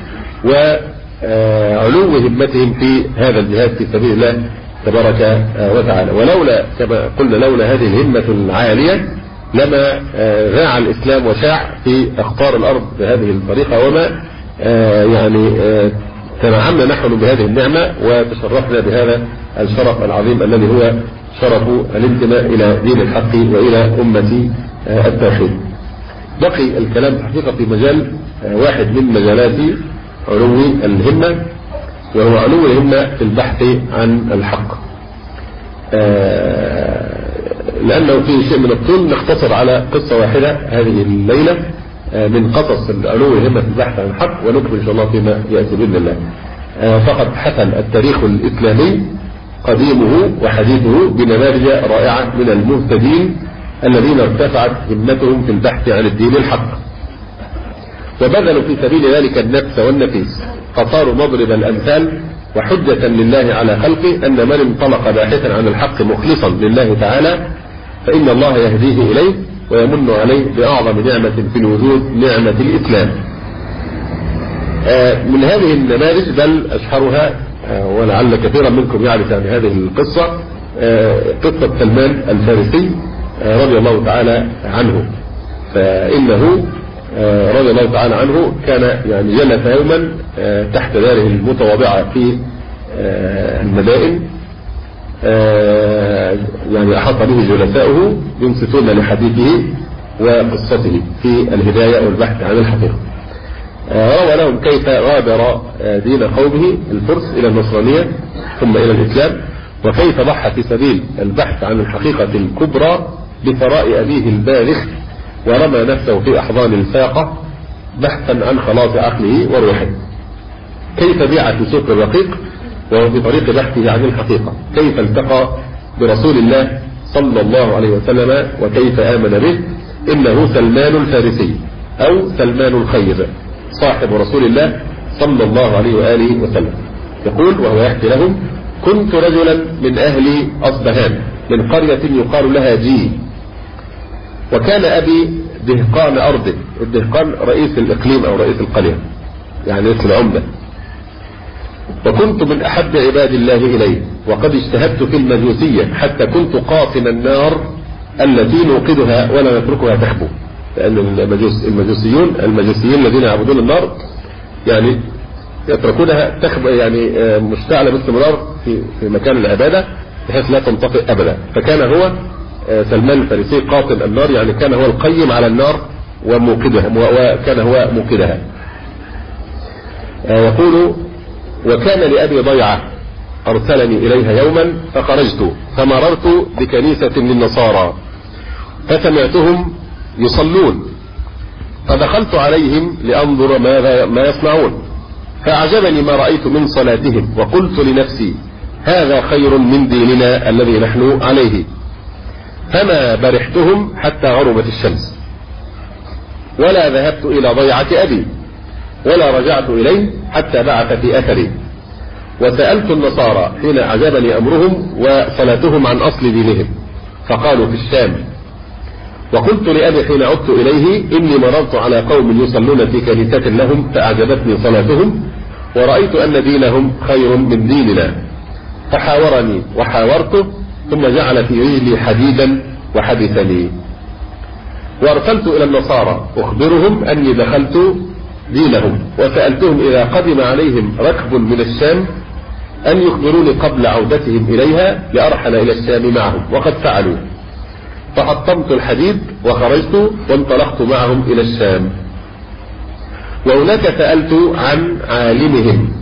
وعلو همتهم في هذا الجهاد في سبيل الله تبارك وتعالى. ولولا كما قلنا لولا هذه الهمة العالية لما ذاع الإسلام وشاع في أقطار الأرض بهذه الطريقة، وما يعني تنعمنا نحن بهذه النعمة وتشرفنا بهذا الشرف العظيم الذي هو شرف الانتماء إلى دين الحق وإلى أمة التوحيد. بقي الكلام حقيقة في مجال واحد من مجالات علو الهمة، وهو علو الهمة في البحث عن الحق، لأنه فيه شيء من الطول نختصر على قصة واحدة هذه الليلة من قصص علو الهمة في البحث عن الحق، ونكمل إن شاء الله فيما يأتي بإذن الله. فقد حفل التاريخ الإسلامي قديمه وحديثه بنماذج رائعة من المهتدين الذين ارتفعت همتهم في البحث عن الدين الحق، وبذلوا في سبيل ذلك النفس والنفيس، فصاروا مضرب الأمثال وحجة لله على خلقه أن من انطلق باحثا عن الحق مخلصا لله تعالى فإن الله يهديه إليه ويمن عليه بأعظم نعمة في الوجود، نعمة الإسلام. من هذه النماذج بل أشهرها ولعل كثيرا منكم يعرف عن هذه القصة قصة سلمان الفارسي رضي الله تعالى عنه. فإنه رضي الله تعالى عنه كان يعني جلس يوما تحت داره المتواضعة في المدائن، يعني أحاط به جلساؤه ينصتون لحديثه وقصته في الهداية والبحث عن الحقيقة. روى لهم كيف غادر دين قومه الفرس إلى النصرانية ثم إلى الإسلام، وكيف ضحى في سبيل البحث عن الحقيقة الكبرى بثراء أبيه البالغ، ورمى نفسه في أحضان الفاقة بحثا عن خلاص عقله وروحه. كيف بيع في سوق الرقيق وهو في طريق بحثه عن الحقيقة، كيف التقى برسول الله صلى الله عليه وسلم وكيف آمن به. إنه سلمان الفارسي أو سلمان الخير صاحب رسول الله صلى الله عليه وآله وسلم. يقول وهو يحكي لهم: كنت رجلا من أهل أصبهان من قرية يقال لها جي، وكان أبي دهقان أرضه. الدهقان رئيس الإقليم أو رئيس القرية، يعني رئيس العمدة. وكنت من أحب عباد الله إليه، وقد اجتهدت في المجوسية حتى كنت قاطن النار التي نوقدها ولا نتركها تخبو. لأن المجوسيين الذين يعبدون النار يعني يتركونها تخبو، يعني مشتعلة باستمرار في مكان العبادة بحيث لا تنطفئ أبدا. فكان هو سلمان الفارسي قاطن النار، يعني كان هو القيم على النار وموقدها، وكان هو موقدها. يقول: وكان لأبي ضيعة أرسلني إليها يوما فخرجت فمررت بكنيسة للنصارى فسمعتهم يصلون، فدخلت عليهم لأنظر ما يصنعون، فأعجبني ما رأيت من صلاتهم، وقلت لنفسي: هذا خير من ديننا الذي نحن عليه. فما برحتهم حتى غربت الشمس، ولا ذهبت إلى ضيعة أبي، ولا رجعت إليه حتى بعث في أثري. وسألت النصارى حين أعجبني أمرهم وصلاتهم عن أصل دينهم، فقالوا في الشام. وقلت لأبي حين عدت إليه: إني مررت على قوم يصلون في كنيسة لهم فأعجبتني صلاتهم، ورأيت أن دينهم خير من ديننا. فحاورني وحاورته، ثم جعل في رجلي حديدا وحبسني. وارسلت إلى النصارى أخبرهم أني دخلت دينهم، وسألتهم إذا قدم عليهم ركب من الشام أن يخبروني قبل عودتهم إليها لأرحل إلى الشام معهم، وقد فعلوا. فحطمت الحديد وخرجت وانطلقت معهم إلى الشام. وهناك سألت عن عالمهم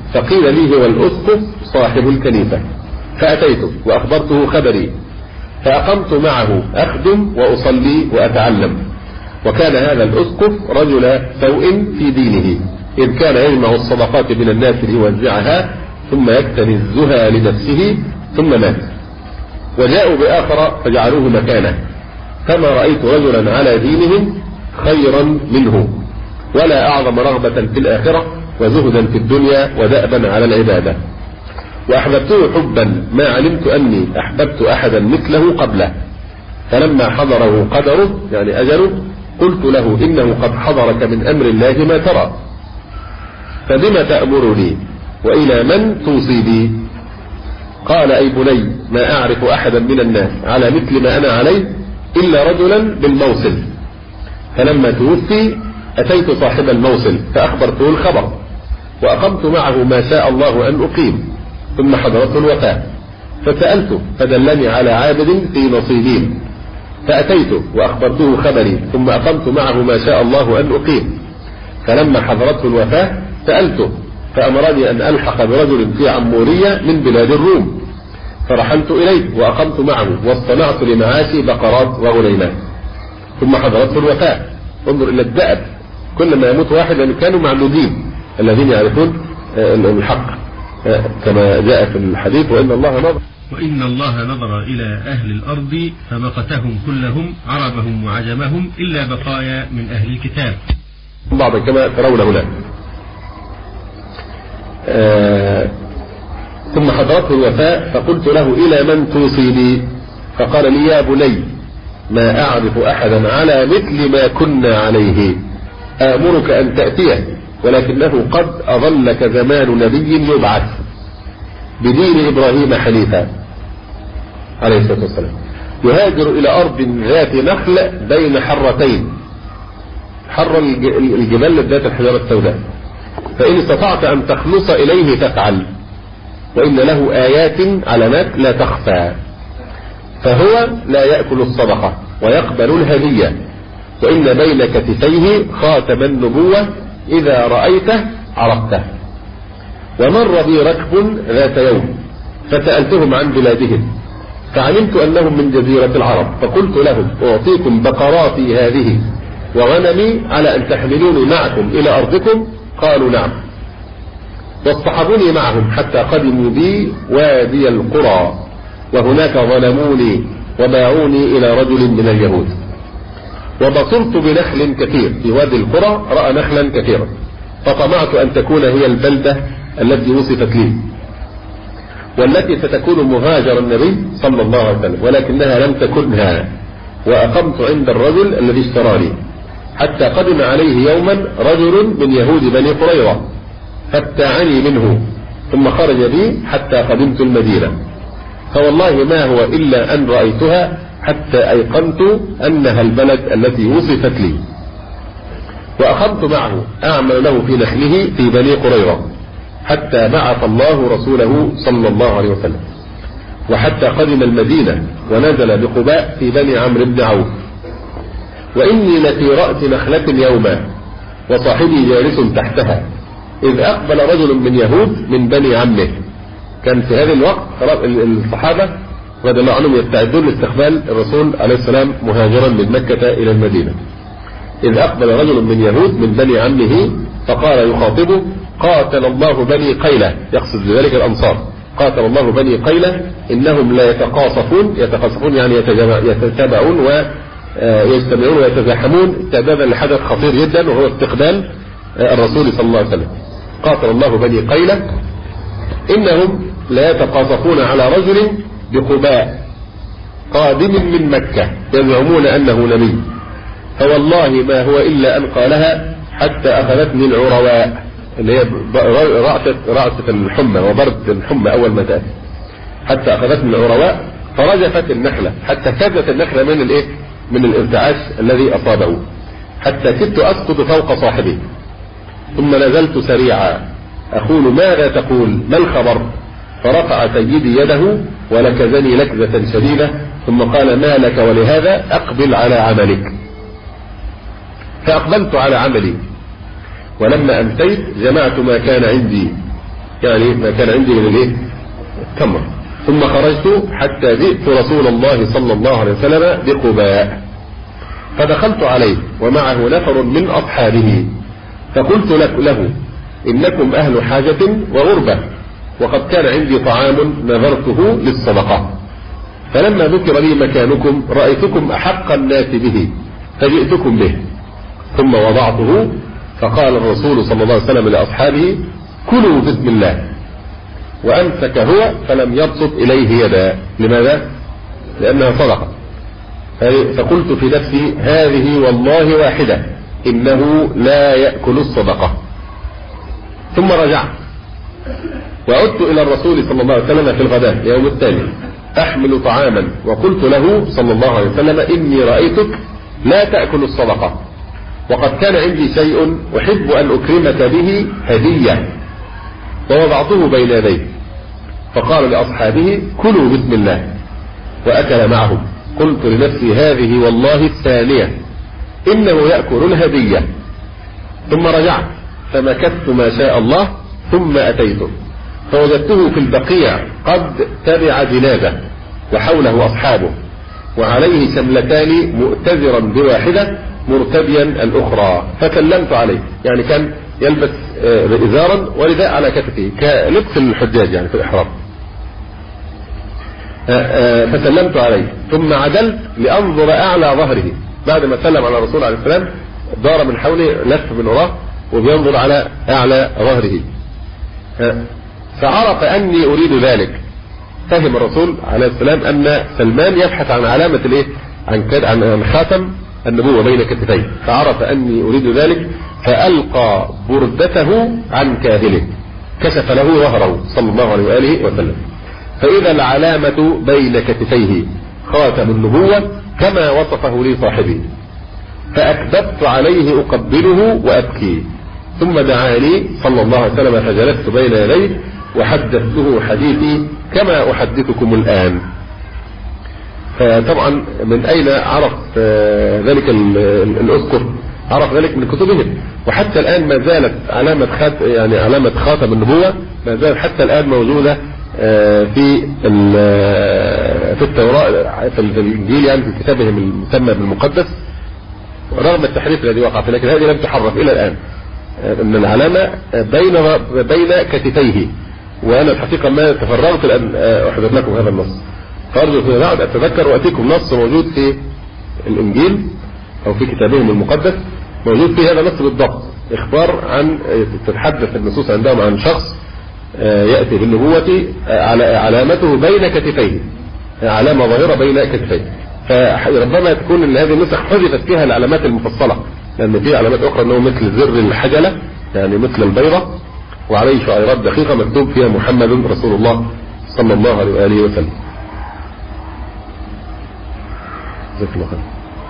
فقيل لي هو الأسقف صاحب الكنيسة، فأتيته وأخبرته خبري، فأقمت معه أخدم وأصلي وأتعلم. وكان هذا الأسقف رجل سوء في دينه، إذ كان يجمع الصدقات من الناس ليوزعها ثم يكتنزها لنفسه ثم مات. وجاءوا بآخر فجعلوه مكانه، فما رأيت رجلا على دينهم خيرا منه، ولا أعظم رغبة في الآخرة وزهدا في الدنيا ودأبا على العبادة. وأحببته حبا ما علمت أني أحببت أحدا مثله قبله. فلما حضره قدره يعني أجله قلت له إنه قد حضرك من أمر الله ما ترى، فبما تأمرني وإلى من توصي بي؟ قال أي بني ما أعرف أحدا من الناس على مثل ما أنا عليه إلا رجلا بالموصل. فلما توفي أتيت صاحب الموصل فأخبرته الخبر، وأقمت معه ما شاء الله أن أقيم، ثم حضرته الوفاة فسألته فدلني على عابد في نصيبين، فأتيته وأخبرته خبري، ثم أقمت معه ما شاء الله أن أقيم. فلما حضرته الوفاة سألته فأمرني أن ألحق برجل في عمورية من بلاد الروم، فرحلت إليه وأقمت معه واصطنعت لمعاشي بقرات وغنيمات. ثم حضرته الوفاة. انظر إلى الدأب، كل ما يموت واحد يعني كانوا معدودين الذين يعرفون الحق، كما جاء في الحديث وإن الله نظر إلى أهل الأرض فمقتهم كلهم عربهم وعجمهم إلا بقايا من أهل الكتاب بعض كما ترون هنا. ثم حضرته الوفاة فقلت له إلى من توصي لي؟ فقال لي يا بني ما أعرف أحدا على مثل ما كنا عليه، آمرك أن تأتيه، ولكنه قد أظلك زمان نبي يبعث بدين إبراهيم حنيفا عليه الصلاة والسلام، يهاجر إلى أرض ذات نخل بين حرتين، حر الجبال ذات الحجارة السوداء، فإن استطعت أن تخلص إليه فافعل، وإن له آيات علامات لا تخفى، فهو لا يأكل الصدقة ويقبل الهدية، وإن بين كتفيه خاتم النبوة إذا رأيته عرفته. ومر بي ركب ذات يوم فسألتهم عن بلادهم، فعلمت أنهم من جزيرة العرب، فقلت لهم أعطيكم بقراتي هذه وغنمي على أن تحملوني معكم إلى أرضكم؟ قالوا نعم. واصطحبوني معهم حتى قدموا بي وادي القرى، وهناك ظلموني وباعوني إلى رجل من اليهود. وبصرت بنخل كثير في وادي القرى، رأى نخلا كثيرا، فطمعت أن تكون هي البلدة التي وصفت لي والتي ستكون مهاجر النبي صلى الله عليه وسلم، ولكنها لم تكنها. وأقمت عند الرجل الذي اشتراني حتى قدم عليه يوما رجل من يهود بني قريظة فابتاعني منه، ثم خرج بي حتى قدمت المدينة، فوالله ما هو إلا أن رأيتها حتى أيقنت أنها البلد التي وصفت لي. وأخذت معه أعمل له في نخله في بني قريظة حتى بعث الله رسوله صلى الله عليه وسلم، وحتى قدم المدينة ونزل بقباء في بني عمرو بن عوف. وإني لفي رأس نخلة يوما وصاحبي جالس تحتها، إذ أقبل رجل من يهود من بني عمه. كان في هذا الوقت الصحابة رضي الله عنهم يستعدون لاستقبال الرسول عليه السلام مهاجرا من مكة إلى المدينة. إذ أقبل رجل من يهود من بني عمه فقال يخاطبه قاتل الله بني قيلة، يقصد بذلك الأنصار، قاتل الله بني قيلة إنهم لا يتقاصفون يعني يتتابعون ويجتمعون ويتزاحمون استعدادا لحدث خطير جدا وهو استقبال الرسول صلى الله عليه وسلم. قاتل الله بني قيلة إنهم لا يتقاصفون على رجل بقباء قادم من مكة يزعمون أنه نبي، فوالله ما هو إلا أن قالها حتى أخذتني العرواء، اللي هي رأسة الحمى وبرد الحمى أول ما تأتي، حتى أخذتني العرواء فرجفت النخلة حتى كادت النخلة من الارتعاش الذي أصابه، حتى كدت أسقط فوق صاحبي، ثم نزلت سريعا أقول ماذا تقول؟ ما الخبر؟ فرفع سيدي يده ولكزني لكزة شديدة، ثم قال ما لك ولهذا؟ أقبل على عملك. فأقبلت على عملي، ولما أمسيت جمعت ما كان عندي يعني ما كان عندي من الايه التمر. ثم خرجت حتى جئت رسول الله صلى الله عليه وسلم بقباء، فدخلت عليه ومعه نفر من أصحابه، فقلت له إنكم أهل حاجة وغربة، وقد كان عندي طعام نذرته للصدقة، فلما ذكر لي مكانكم رأيتكم أحق الناس به فجئتكم به. ثم وضعته، فقال الرسول صلى الله عليه وسلم لأصحابه كلوا بسم الله، وأمسك هو فلم يبسط إليه يدا. لماذا؟ لأنها صدقة. فقلت في نفسي هذه والله واحدة، إنه لا يأكل الصدقة. ثم رجعت وعدت إلى الرسول صلى الله عليه وسلم في الغداء يوم الثاني أحمل طعاما، وقلت له صلى الله عليه وسلم إني رأيتك لا تأكل الصدقة، وقد كان عندي شيء أحب أن أكرمك به هدية، ووضعته بين يديه. فقال لأصحابه كلوا بسم الله، وأكل معهم. قلت لنفسي هذه والله الثانية، إنه يأكل الهدية. ثم رجعت فمكثت ما شاء الله، ثم أتيته فوجدته في البقيع قد تبع جنازة وحوله أصحابه، وعليه شملتان مؤتزرا بواحدة مرتديا الأخرى، فسلمت عليه. يعني كان يلبس إزارا ورداء على كتفه كلبس الحجاج يعني في الإحرام. فسلمت عليه ثم عدلت لأنظر أعلى ظهره. بعد ما سلم على الرسول عليه السلام دار من حوله، لف من وراه وبينظر على أعلى ظهره، فعرف أني أريد ذلك. فهم الرسول عليه السلام أن سلمان يبحث عن علامة الايه، عن خاتم النبوة بين كتفيه، فعرف أني أريد ذلك، فألقى بردته عن كاهله، كشف له ظهره صلى الله عليه وآله وسلم، فإذا العلامة بين كتفيه خاتم النبوة كما وصفه لي صاحبي، فأكببت عليه أقبله وأبكي، ثم دعاني صلى الله عليه وسلم فجلست بين يديه وحدثته حديثي كما أحدثكم الآن. فطبعا من أين عرف ذلك الأسقف؟ عرف ذلك من كتبهم، وحتى الآن ما زالت علامة خاتم النبوة ما زالت حتى الآن موجودة في التوراة، في الإنجيل، يعني في كتابهم المسمى بالمقدس، رغم التحريف الذي وقع فيه، لكن هذه لم تحرف إلى الآن، أن العلامة بين كتفيه. وأنا الحقيقة ما تفرغت الآن أحضر لكم هذا النص، فأرجو فيما بعد أتذكر وأتيكم نص موجود في الإنجيل أو في كتابهم المقدس، موجود فيه هذا النص بالضبط، إخبار عن تتحدث النصوص عندهم عن شخص يأتي بالنبوة على علامته بين كتفيه، علامة ظاهرة بين كتفيه. فربما تكون ان هذه النسخ حذفت فيها العلامات المفصلة، لأن في علامات أخرى أنه مثل زر الحجلة، يعني مثل البيضة، وعليه شعيرات دقيقة مكتوب فيها محمد رسول الله صلى الله عليه وآله وسلم. جزاك الله خير.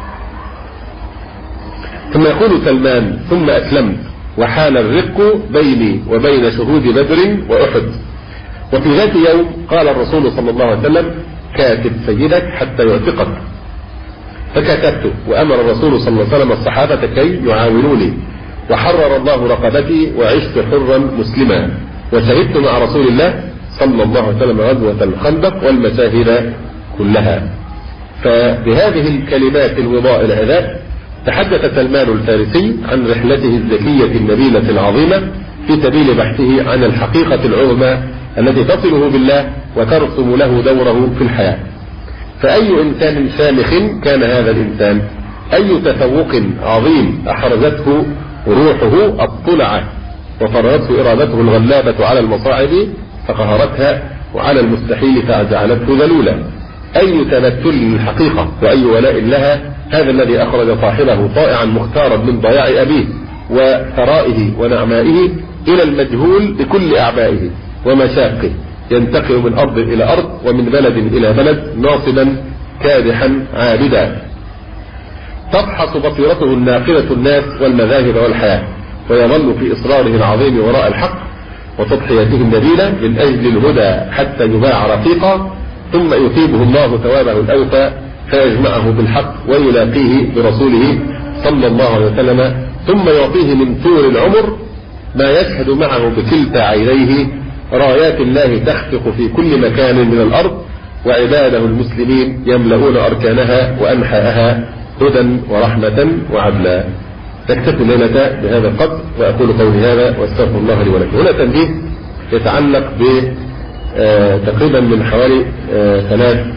ثم يقول سلمان ثم أسلمت وحال الرق بيني وبين شهود بدر وأحد. وفي ذات يوم قال الرسول صلى الله عليه وسلم كاتب سيدك حتى يعتقك، فكتبت، وأمر الرسول صلى الله عليه وسلم الصحابة كي يعاونوني، وحرر الله رقبتي وعشت حرا مسلما، وشهدت مع رسول الله صلى الله عليه وسلم غزوة الخندق والمشاهد كلها. فبهذه الكلمات الوضاء العذاب تحدث سلمان الفارسي عن رحلته الذكية النبيلة العظيمة في سبيل بحثه عن الحقيقة العظمى التي تصله بالله وترسم له دوره في الحياة. فأي إنسان شامخ كان هذا الإنسان، أي تفوق عظيم أحرزته روحه الطلعة وفرضته إرادته الغلابة على المصاعب فقهرتها، وعلى المستحيل فجعلته ذلولا. أي تبتل للحقيقة وأي ولاء لها، هذا الذي أخرج صاحبه طائعا مختارا من ضياع أبيه وثرائه ونعمائه إلى المجهول بكل أعبائه ومشاقه، ينتقل من أرض إلى أرض ومن بلد إلى بلد، ناصبا كادحا عابدا، تفحص بصيرته الناقلة الناس والمذاهب والحياة، ويظل في إصراره العظيم وراء الحق وتضحيته النبيلة من أجل الهدى حتى يباع رفيقا، ثم يثيبه الله ثوابه الأوفى فيجمعه بالحق ويلاقيه برسوله صلى الله عليه وسلم، ثم يعطيه من طول العمر ما يشهد معه بكلتا عينيه رايات الله تخفق في كل مكان من الأرض، وعباده المسلمين يملؤون أركانها وأنحاءها هدى ورحمة وعدلا. تكتفي الليلة بهذا القدر، وأقول قولي هذا واستغفر الله لي ولكم. هنا تنبيه يتعلق ب تقريبا من حوالي 3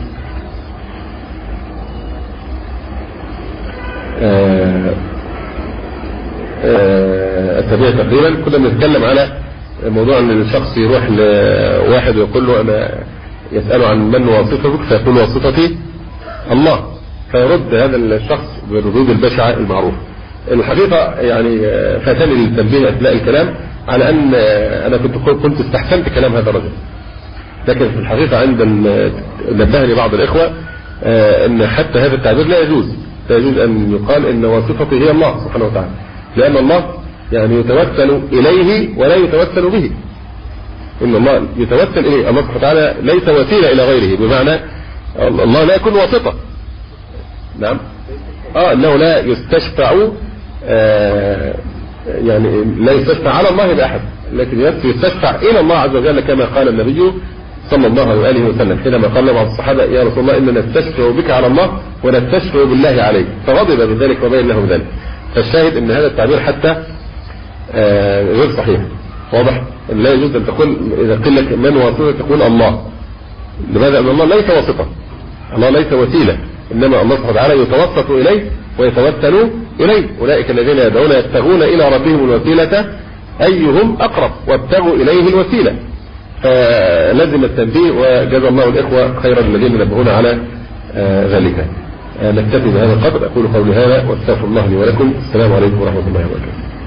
أسابيع تقريبا كنا بنتكلم على موضوع ان الشخص يروح لواحد ويقول له انا، يسأله عن من واسطتك فيقول واسطتي الله، فيرد هذا الشخص بالردود البشعة المعروفة. الحقيقة يعني فاتني التنبيه اثناء الكلام على ان انا كنت استحسنت كلام هذا الرجل، لكن في الحقيقة عند نبهني بعض الاخوة ان حتى هذا التعبير لا يجوز ان يقال ان واسطتي هي الله سبحانه وتعالى، لان الله يعني يتوسل اليه ولا يتوسل به. ان الله يتوسل اليه، الله سبحانه وتعالى ليس وسيله الى غيره، بمعنى الله لا يكون واسطه. نعم انه لا يستشفع يعني لا يستشفع على الله باحد، لكن يستشفع الى الله عز وجل كما قال النبي صلى الله عليه وسلم حينما قال بعض الصحابه يا رسول الله اننا نستشفع بك على الله ونستشفع بالله عليك، فغضب بذلك وبين لهم ذلك. فالشاهد ان هذا التعبير حتى غير صحيح، واضح؟ لا يجوز ان تقول اذا قيل لك من واسطة تقول الله. لماذا؟ ان الله ليس واسطة، الله ليس وسيلة، انما الله سبحانه وتعالى يتوسط اليه ويتوسل اليه. اولئك الذين يدعون يبتغون الى ربهم الوسيلة ايهم اقرب وابتغوا اليه الوسيلة. فلازم التنبيه، وجزا الله الاخوة خيرا الذين نبهونا على ذلك. نكتفي بهذا القدر، اقول قولي هذا واستغفر الله لي ولكم. السلام عليكم ورحمة الله وبركاته.